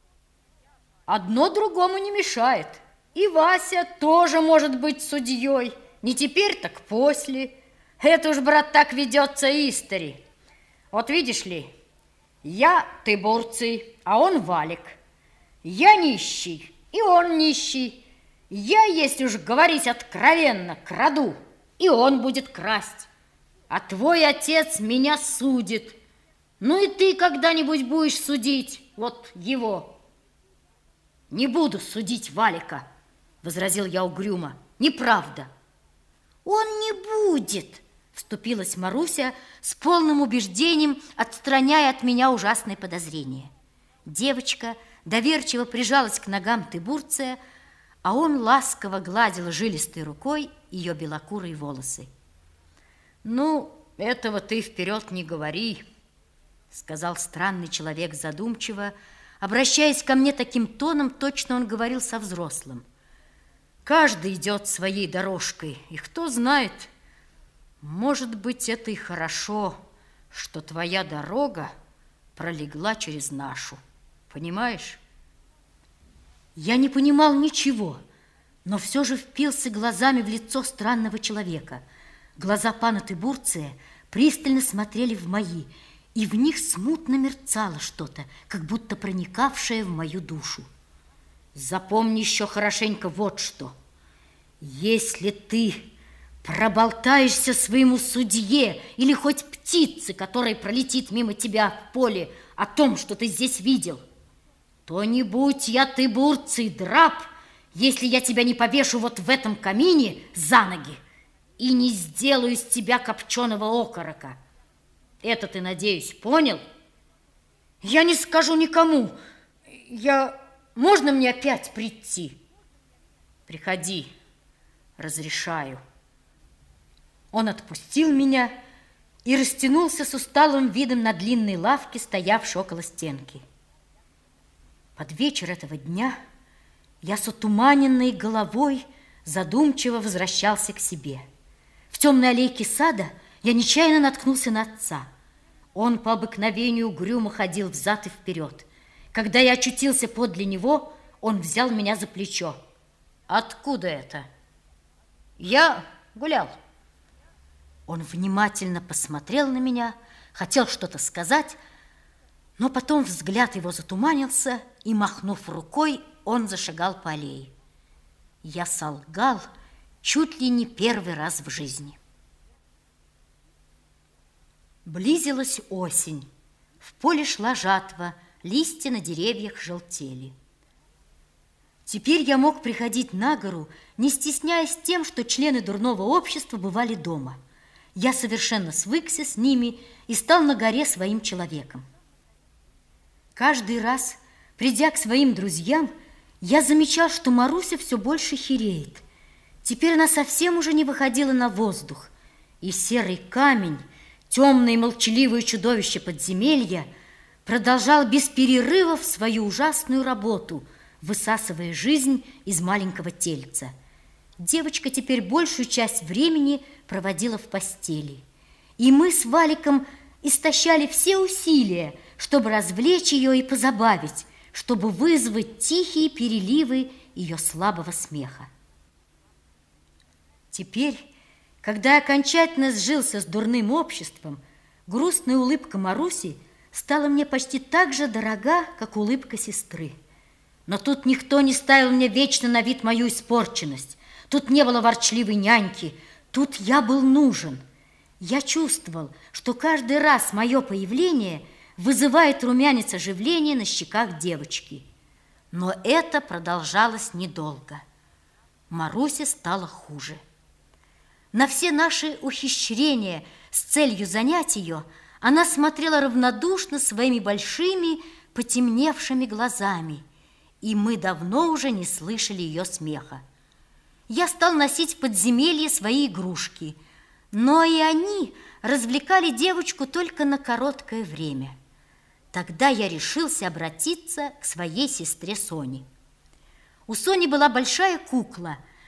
Одно другому не мешает. И Вася тоже может быть судьей. Не теперь, так после. Это уж, брат, так ведется истори. Вот видишь ли, я Тыбурций, а он Валик. Я нищий, и он нищий. Я, если уж говорить откровенно, краду, и он будет красть. А твой отец меня судит. Ну и ты когда-нибудь будешь судить вот его. Не буду судить Валика, возразил я угрюмо. Неправда. Он не будет, вступилась Маруся с полным убеждением, отстраняя от меня ужасные подозрения. Девочка доверчиво прижалась к ногам Тыбурция, а он ласково гладил жилистой рукой ее белокурые волосы. «Ну, этого ты вперед не говори», — сказал странный человек задумчиво, обращаясь ко мне таким тоном, точно он говорил со взрослым. «Каждый идет своей дорожкой, и кто знает, может быть, это и хорошо, что твоя дорога пролегла через нашу. Понимаешь?» Я не понимал ничего, но все же впился глазами в лицо странного человека. Глаза пана Тыбурция пристально смотрели в мои, и в них смутно мерцало что-то, как будто проникавшее в мою душу. Запомни еще хорошенько вот что. Если ты проболтаешься своему судье или хоть птице, которая пролетит мимо тебя в поле, о том, что ты здесь видел, то не будь я Тыбурций драп, если я тебя не повешу вот в этом камине за ноги и не сделаю из тебя копченого окорока. Это ты, надеюсь, понял? Я не скажу никому. Можно мне опять прийти? Приходи, разрешаю. Он отпустил меня и растянулся с усталым видом на длинной лавке, стоявшей около стенки. Под вечер этого дня я с отуманенной головой задумчиво возвращался к себе. В темной аллейке сада я нечаянно наткнулся на отца. Он по обыкновению угрюмо ходил взад и вперед. Когда я очутился подле него, он взял меня за плечо. «Откуда это?» «Я гулял». Он внимательно посмотрел на меня, хотел что-то сказать, но потом взгляд его затуманился, и, махнув рукой, он зашагал по аллее. Я солгал чуть ли не первый раз в жизни. Близилась осень. В поле шла жатва, листья на деревьях желтели. Теперь я мог приходить на гору, не стесняясь тем, что члены дурного общества бывали дома. Я совершенно свыкся с ними и стал на горе своим человеком. Каждый раз, придя к своим друзьям, я замечал, что Маруся все больше хереет. Теперь она совсем уже не выходила на воздух, и серый камень, темное и молчаливое чудовище подземелья, продолжал без перерывов свою ужасную работу, высасывая жизнь из маленького тельца. Девочка теперь большую часть времени проводила в постели, и мы с Валиком истощали все усилия, чтобы развлечь ее и позабавить, чтобы вызвать тихие переливы ее слабого смеха. Теперь, когда я окончательно сжился с дурным обществом, грустная улыбка Маруси стала мне почти так же дорога, как улыбка сестры. Но тут никто не ставил мне вечно на вид мою испорченность. Тут не было ворчливой няньки. Тут я был нужен. Я чувствовал, что каждый раз мое появление вызывает румянец оживления на щеках девочки. Но это продолжалось недолго. Марусе стало хуже. На все наши ухищрения с целью занять ее она смотрела равнодушно своими большими потемневшими глазами, и мы давно уже не слышали ее смеха. Я стал носить в подземелье свои игрушки, но и они развлекали девочку только на короткое время. Тогда я решился обратиться к своей сестре Соне. У Сони была большая кукла,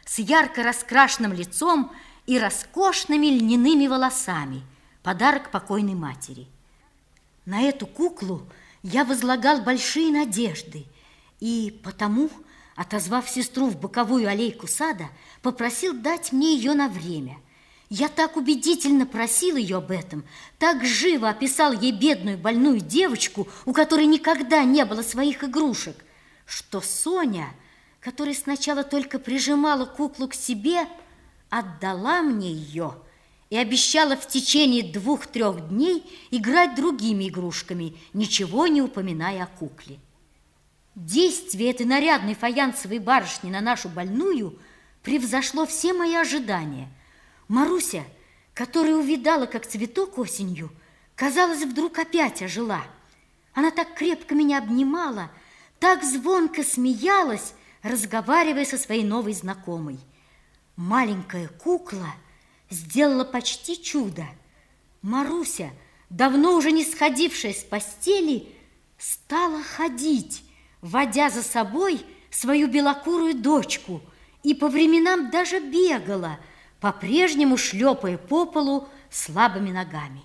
с ярко раскрашенным лицом и роскошными льняными волосами, подарок покойной матери. На эту куклу я возлагал большие надежды и потому, отозвав сестру в боковую аллейку сада, попросил дать мне ее на время. Я так убедительно просил ее об этом, так живо описал ей бедную больную девочку, у которой никогда не было своих игрушек, что Соня, которая сначала только прижимала куклу к себе, отдала мне ее и обещала в течение 2-3 дней играть другими игрушками, ничего не упоминая о кукле. Действие этой нарядной фаянсовой барышни на нашу больную превзошло все мои ожидания. Маруся, которая увидала, как цветок осенью, казалось, вдруг опять ожила. Она так крепко меня обнимала, так звонко смеялась, разговаривая со своей новой знакомой. Маленькая кукла сделала почти чудо. Маруся, давно уже не сходившая с постели, стала ходить, водя за собой свою белокурую дочку, и по временам даже бегала, по-прежнему шлепая по полу слабыми ногами.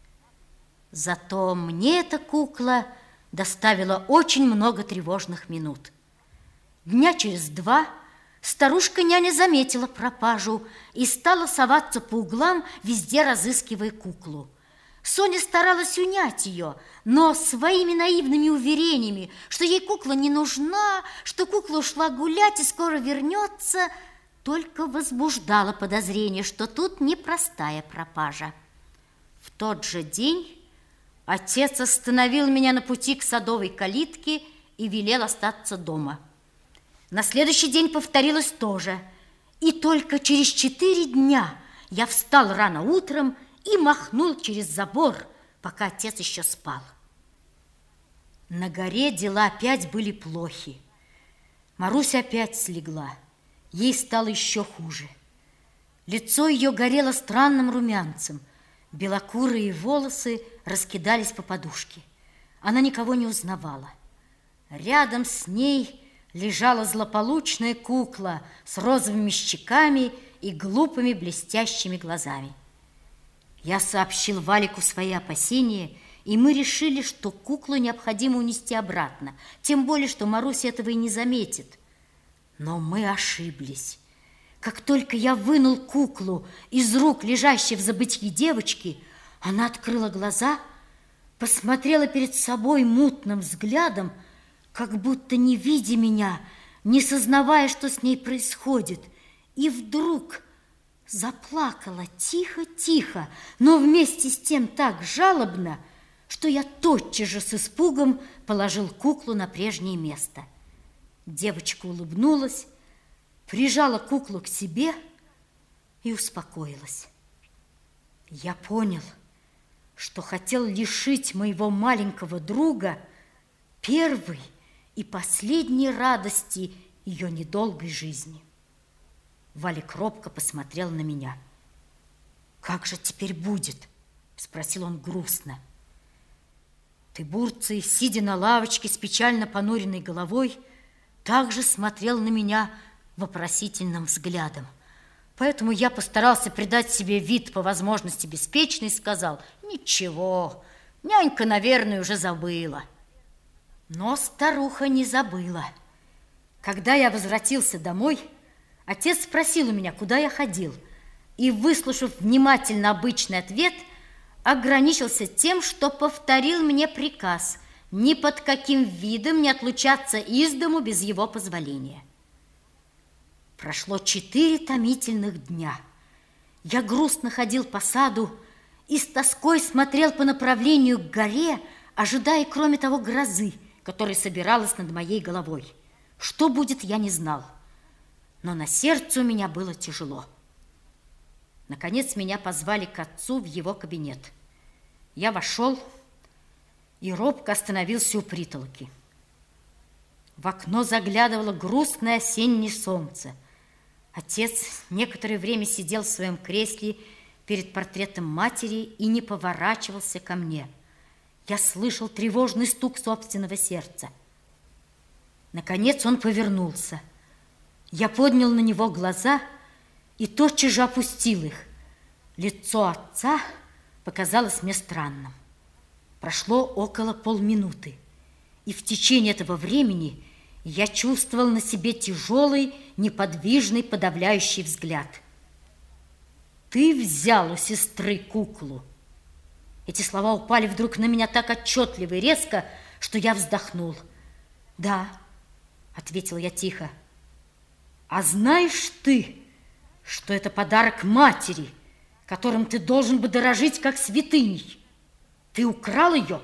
Зато мне эта кукла доставила очень много тревожных минут. Дня через 2 старушка-няня заметила пропажу и стала соваться по углам, везде разыскивая куклу. Соня старалась унять ее, но своими наивными уверениями, что ей кукла не нужна, что кукла ушла гулять и скоро вернется, только возбуждала подозрение, что тут непростая пропажа. В тот же день отец остановил меня на пути к садовой калитке и велел остаться дома. На следующий день повторилось то же, и только через 4 дня я встал рано утром и махнул через забор, пока отец еще спал. На горе дела опять были плохи. Маруся опять слегла. Ей стало еще хуже. Лицо ее горело странным румянцем. Белокурые волосы раскидались по подушке. Она никого не узнавала. Рядом с ней лежала злополучная кукла с розовыми щеками и глупыми блестящими глазами. Я сообщил Валику свои опасения, и мы решили, что куклу необходимо унести обратно, тем более, что Маруся этого и не заметит. Но мы ошиблись. Как только я вынул куклу из рук лежащей в забытьи девочки, она открыла глаза, посмотрела перед собой мутным взглядом, как будто не видя меня, не сознавая, что с ней происходит, и вдруг заплакала тихо-тихо, но вместе с тем так жалобно, что я тотчас же с испугом положил куклу на прежнее место. Девочка улыбнулась, прижала куклу к себе и успокоилась. Я понял, что хотел лишить моего маленького друга первой и последней радости ее недолгой жизни. Валик робко посмотрел на меня. «Как же теперь будет?» – спросил он грустно. Тыбурций, сидя на лавочке с печально понуренной головой, также смотрел на меня вопросительным взглядом. Поэтому я постарался придать себе вид по возможности беспечный и сказал: «Ничего, нянька, наверное, уже забыла». Но старуха не забыла. Когда я возвратился домой, отец спросил у меня, куда я ходил, и, выслушав внимательно обычный ответ, ограничился тем, что повторил мне приказ ни под каким видом не отлучаться из дому без его позволения. Прошло 4 томительных дня. Я грустно ходил по саду и с тоской смотрел по направлению к горе, ожидая, кроме того, грозы, которая собиралась над моей головой. Что будет, я не знал, но на сердце у меня было тяжело. Наконец меня позвали к отцу в его кабинет. Я вошел и робко остановился у притолоки. В окно заглядывало грустное осеннее солнце. Отец некоторое время сидел в своем кресле перед портретом матери и не поворачивался ко мне. Я слышал тревожный стук собственного сердца. Наконец он повернулся. Я поднял на него глаза и тотчас же опустил их. Лицо отца показалось мне странным. Прошло около полминуты, и в течение этого времени я чувствовал на себе тяжелый, неподвижный, подавляющий взгляд. «Ты взял у сестры куклу!» Эти слова упали вдруг на меня так отчетливо и резко, что я вздохнул. «Да», — ответил я тихо. «А знаешь ты, что это подарок матери, которым ты должен бы дорожить как святыней? Ты украл ее?»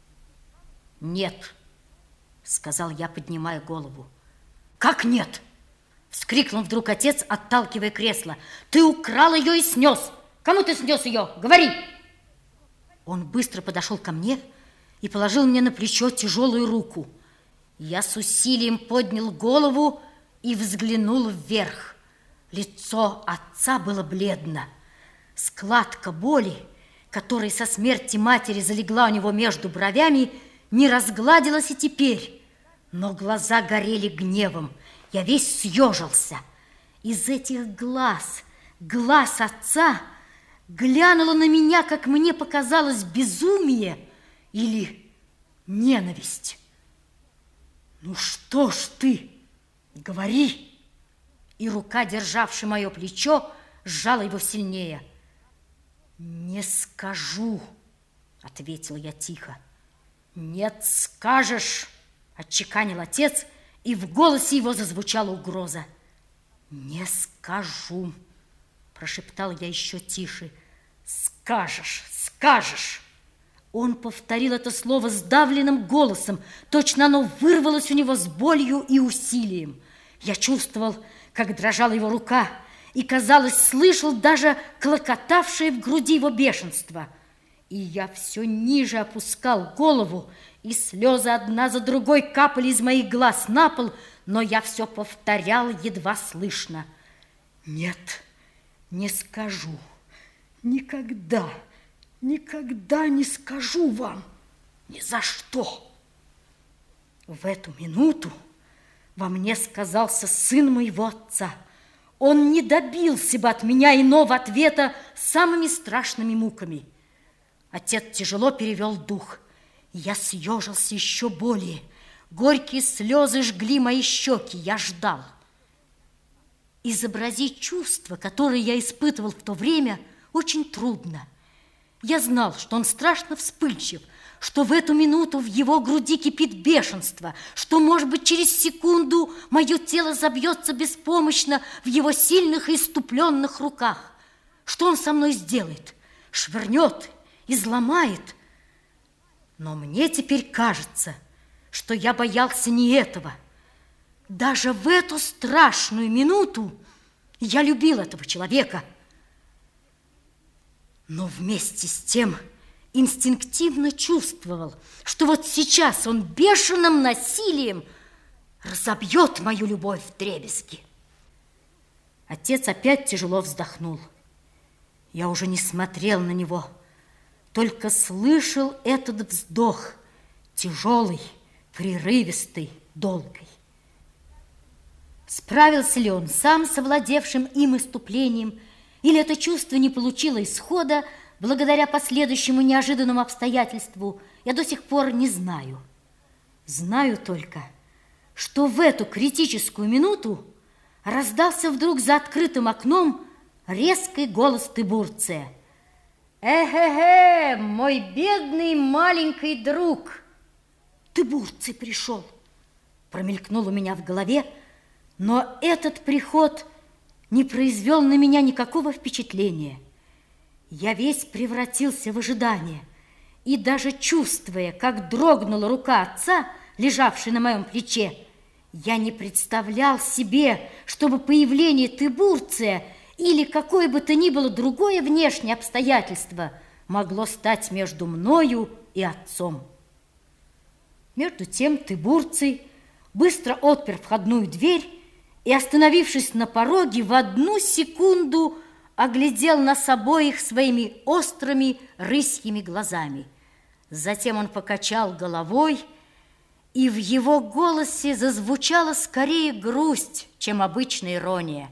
«Нет», — сказал я, поднимая голову. «Как нет?» — вскрикнул вдруг отец, отталкивая кресло. «Ты украл ее и снес! Кому ты снес ее? Говори!» Он быстро подошел ко мне и положил мне на плечо тяжелую руку. Я с усилием поднял голову и взглянул вверх. Лицо отца было бледно. Складка боли, которая со смерти матери залегла у него между бровями, не разгладилась и теперь, но глаза горели гневом. Я весь съежился. Из этих глаз отца, глянуло на меня, как мне показалось, безумие или ненависть. «Ну что ж ты, говори!» И рука, державшая мое плечо, сжала его сильнее. «Не скажу», — ответил я тихо. «Нет, скажешь», — отчеканил отец, и в голосе его зазвучала угроза. «Не скажу», — прошептал я еще тише. «Скажешь, скажешь!» Он повторил это слово сдавленным голосом. Точно оно вырвалось у него с болью и усилием. Я чувствовал, как дрожала его рука, и, казалось, слышал даже клокотавшее в груди его бешенство. И я все ниже опускал голову, и слезы одна за другой капали из моих глаз на пол, но я все повторял едва слышно. «Нет, не скажу, никогда, никогда не скажу вам, ни за что». В эту минуту во мне сказался сын моего отца. Он не добился бы от меня иного ответа самыми страшными муками. Отец тяжело перевел дух. Я съежился еще более. Горькие слезы жгли мои щеки. Я ждал. Изобразить чувства, которые я испытывал в то время, очень трудно. Я знал, что он страшно вспыльчив, что в эту минуту в его груди кипит бешенство, что, может быть, через секунду мое тело забьется беспомощно в его сильных и иступленных руках. Что он со мной сделает? Швырнет, изломает. Но мне теперь кажется, что я боялся не этого. Даже в эту страшную минуту я любил этого человека. Но вместе с тем инстинктивно чувствовал, что вот сейчас он бешеным насилием разобьет мою любовь вдребезги. Отец опять тяжело вздохнул. Я уже не смотрел на него, только слышал этот вздох, тяжелый, прерывистый, долгий. Справился ли он сам с овладевшим им иступлением, или это чувство не получило исхода благодаря последующему неожиданному обстоятельству, я до сих пор не знаю. Знаю только, что в эту критическую минуту раздался вдруг за открытым окном резкий голос Тыбурция. «Эхе-хе, мой бедный маленький друг!» Тыбурций пришел. Промелькнул у меня в голове, но этот приход не произвел на меня никакого впечатления. Я весь превратился в ожидание, и даже чувствуя, как дрогнула рука отца, лежавшая на моем плече, я не представлял себе, чтобы появление Тыбурция или какое бы то ни было другое внешнее обстоятельство могло стать между мною и отцом. Между тем Тыбурций быстро отпер входную дверь и, остановившись на пороге, в одну секунду оглядел нас обоих своими острыми рысьими глазами. Затем он покачал головой и в его голосе зазвучала скорее грусть, чем обычная ирония.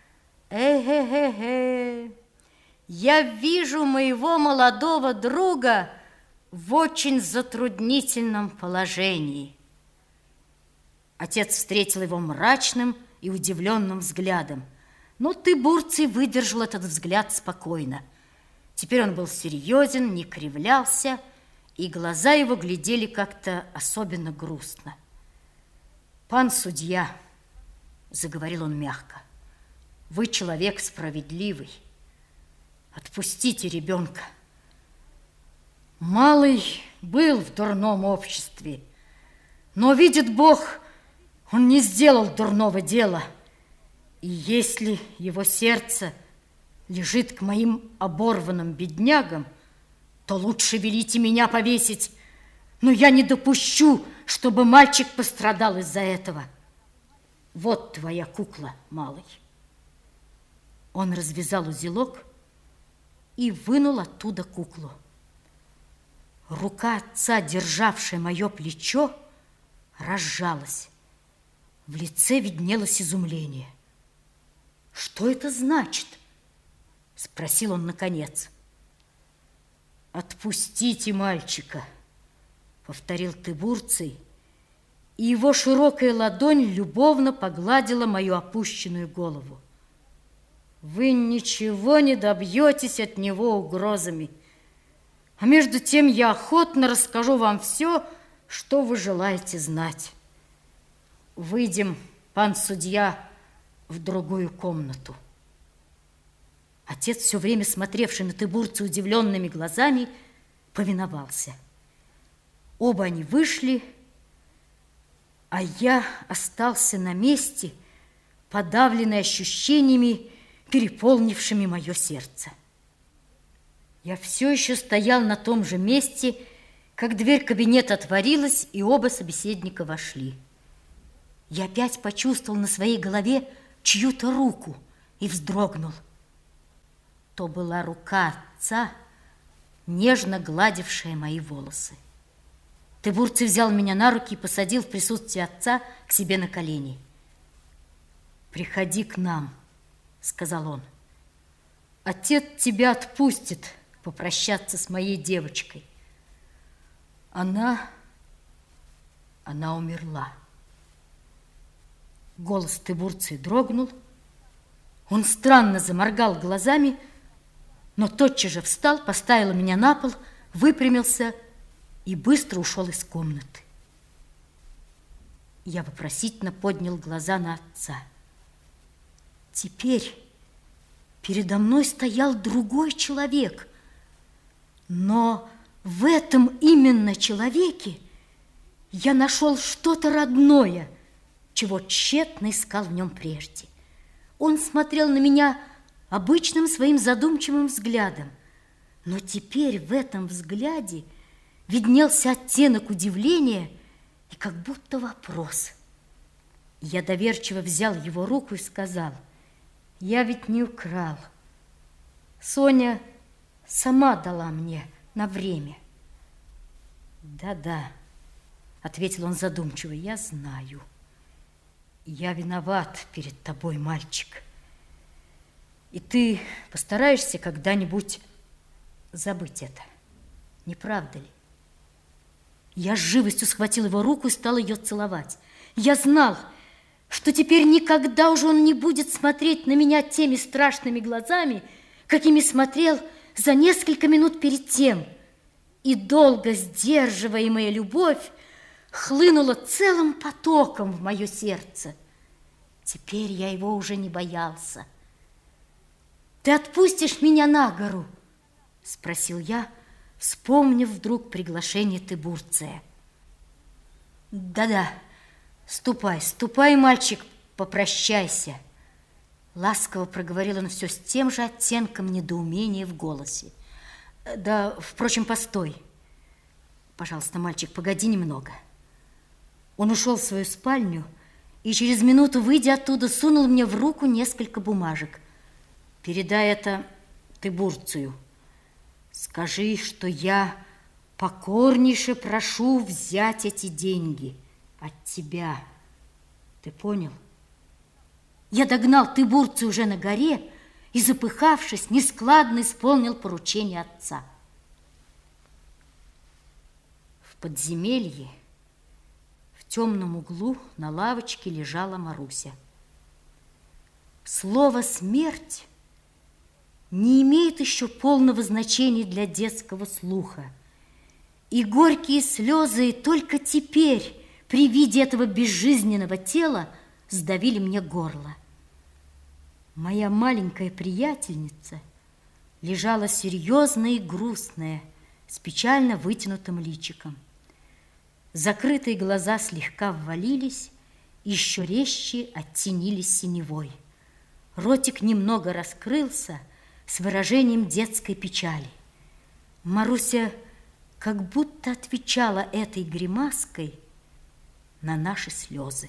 Э-э-э-э, я вижу моего молодого друга в очень затруднительном положении. Отец встретил его мрачным и удивленным взглядом, но Тыбурций выдержал этот взгляд спокойно. Теперь он был серьезен, не кривлялся, и глаза его глядели как-то особенно грустно. «Пан судья», — заговорил он мягко, — «вы человек справедливый. Отпустите ребенка. Малый был в дурном обществе, но, видит Бог, он не сделал дурного дела. И если его сердце лежит к моим оборванным беднягам, то лучше велите меня повесить, но я не допущу, чтобы мальчик пострадал из-за этого. Вот твоя кукла, малый». Он развязал узелок и вынул оттуда куклу. Рука отца, державшая мое плечо, разжалась. В лице виднелось изумление. «Что это значит?» — спросил он наконец. «Отпустите мальчика», — повторил Тыбурций, и его широкая ладонь любовно погладила мою опущенную голову. «Вы ничего не добьетесь от него угрозами, а между тем я охотно расскажу вам все, что вы желаете знать. Выйдем, пан судья, в другую комнату». Отец, все время смотревший на Тыбурция удивленными глазами, повиновался. Оба они вышли, а я остался на месте, подавленный ощущениями, переполнившими мое сердце. Я все еще стоял на том же месте, как дверь кабинета отворилась, и оба собеседника вошли. Я опять почувствовал на своей голове чью-то руку и вздрогнул. То была рука отца, нежно гладившая мои волосы. Тыбурций взял меня на руки и посадил в присутствии отца к себе на колени. «Приходи к нам», — сказал он. «Отец тебя отпустит попрощаться с моей девочкой. Она умерла». Голос Тыбурции дрогнул. Он странно заморгал глазами, но тотчас же встал, поставил меня на пол, выпрямился и быстро ушел из комнаты. Я вопросительно поднял глаза на отца. Теперь передо мной стоял другой человек, но в этом именно человеке я нашел что-то родное, чего тщетно искал в нем прежде. Он смотрел на меня обычным своим задумчивым взглядом, но теперь в этом взгляде виднелся оттенок удивления и как будто вопрос. Я доверчиво взял его руку и сказал: «Я ведь не украл. Соня сама дала мне на время». «Да-да», — ответил он задумчиво, — «я знаю. Я виноват перед тобой, мальчик. И ты постараешься когда-нибудь забыть это, не правда ли?» Я с живостью схватил его руку и стал ее целовать. Я знал, что теперь никогда уже он не будет смотреть на меня теми страшными глазами, какими смотрел за несколько минут перед тем, и долго сдерживаемая любовь хлынула целым потоком в мое сердце. Теперь я его уже не боялся. «Ты отпустишь меня на гору?» — спросил я, вспомнив вдруг приглашение Тыбурция. «Да-да, ступай, мальчик, попрощайся», — ласково проговорил он все с тем же оттенком недоумения в голосе. «Да, впрочем, постой. Пожалуйста, мальчик, погоди немного». Он ушел в свою спальню и через минуту, выйдя оттуда, сунул мне в руку несколько бумажек. «Передай это Тыбурцию. Скажи, что я покорнейше прошу взять эти деньги. От тебя. Ты понял? Я догнал Тыбурцию уже на горе и, запыхавшись, нескладно исполнил поручение отца. В подземелье, в темном углу на лавочке лежала Маруся. Слово «смерть» не имеет еще полного значения для детского слуха. И горькие слезы только теперь, при виде этого безжизненного тела, сдавили мне горло. Моя маленькая приятельница лежала серьезная и грустная, с печально вытянутым личиком. Закрытые глаза слегка ввалились, еще резче оттенились синевой. Ротик немного раскрылся с выражением детской печали. Маруся как будто отвечала этой гримаской на наши слезы.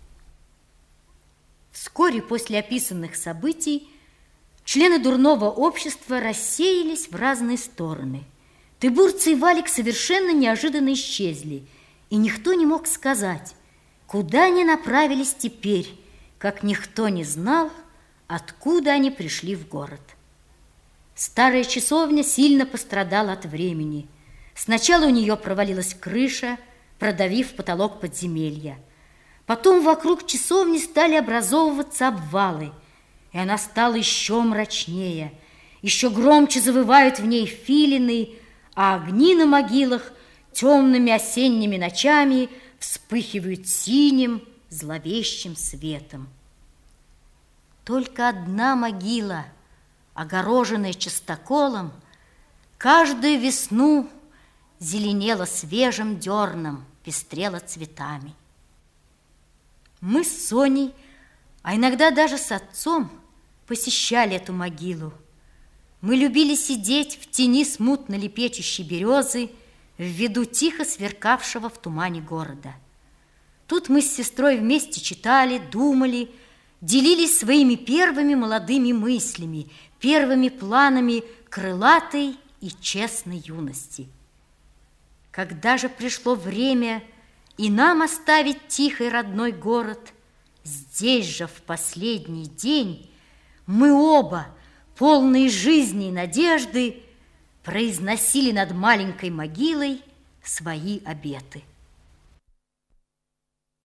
Вскоре после описанных событий члены дурного общества рассеялись в разные стороны. Тыбурций и Валик совершенно неожиданно исчезли, и никто не мог сказать, куда они направились теперь, как никто не знал, откуда они пришли в город. Старая часовня сильно пострадала от времени. Сначала у нее провалилась крыша, продавив потолок подземелья. Потом вокруг часовни стали образовываться обвалы, и она стала еще мрачнее. Еще громче завывают в ней филины, а огни на могилах темными осенними ночами вспыхивают синим, зловещим светом. Только одна могила, огороженная частоколом, каждую весну зеленела свежим дерном, пестрела цветами. Мы с Соней, а иногда даже с отцом, посещали эту могилу. Мы любили сидеть в тени смутно лепечущей березы в виду тихо сверкавшего в тумане города. Тут мы с сестрой вместе читали, думали, делились своими первыми молодыми мыслями, первыми планами крылатой и честной юности. Когда же пришло время и нам оставить тихий родной город, здесь же в последний день мы оба, полные жизни и надежды, произносили над маленькой могилой свои обеты.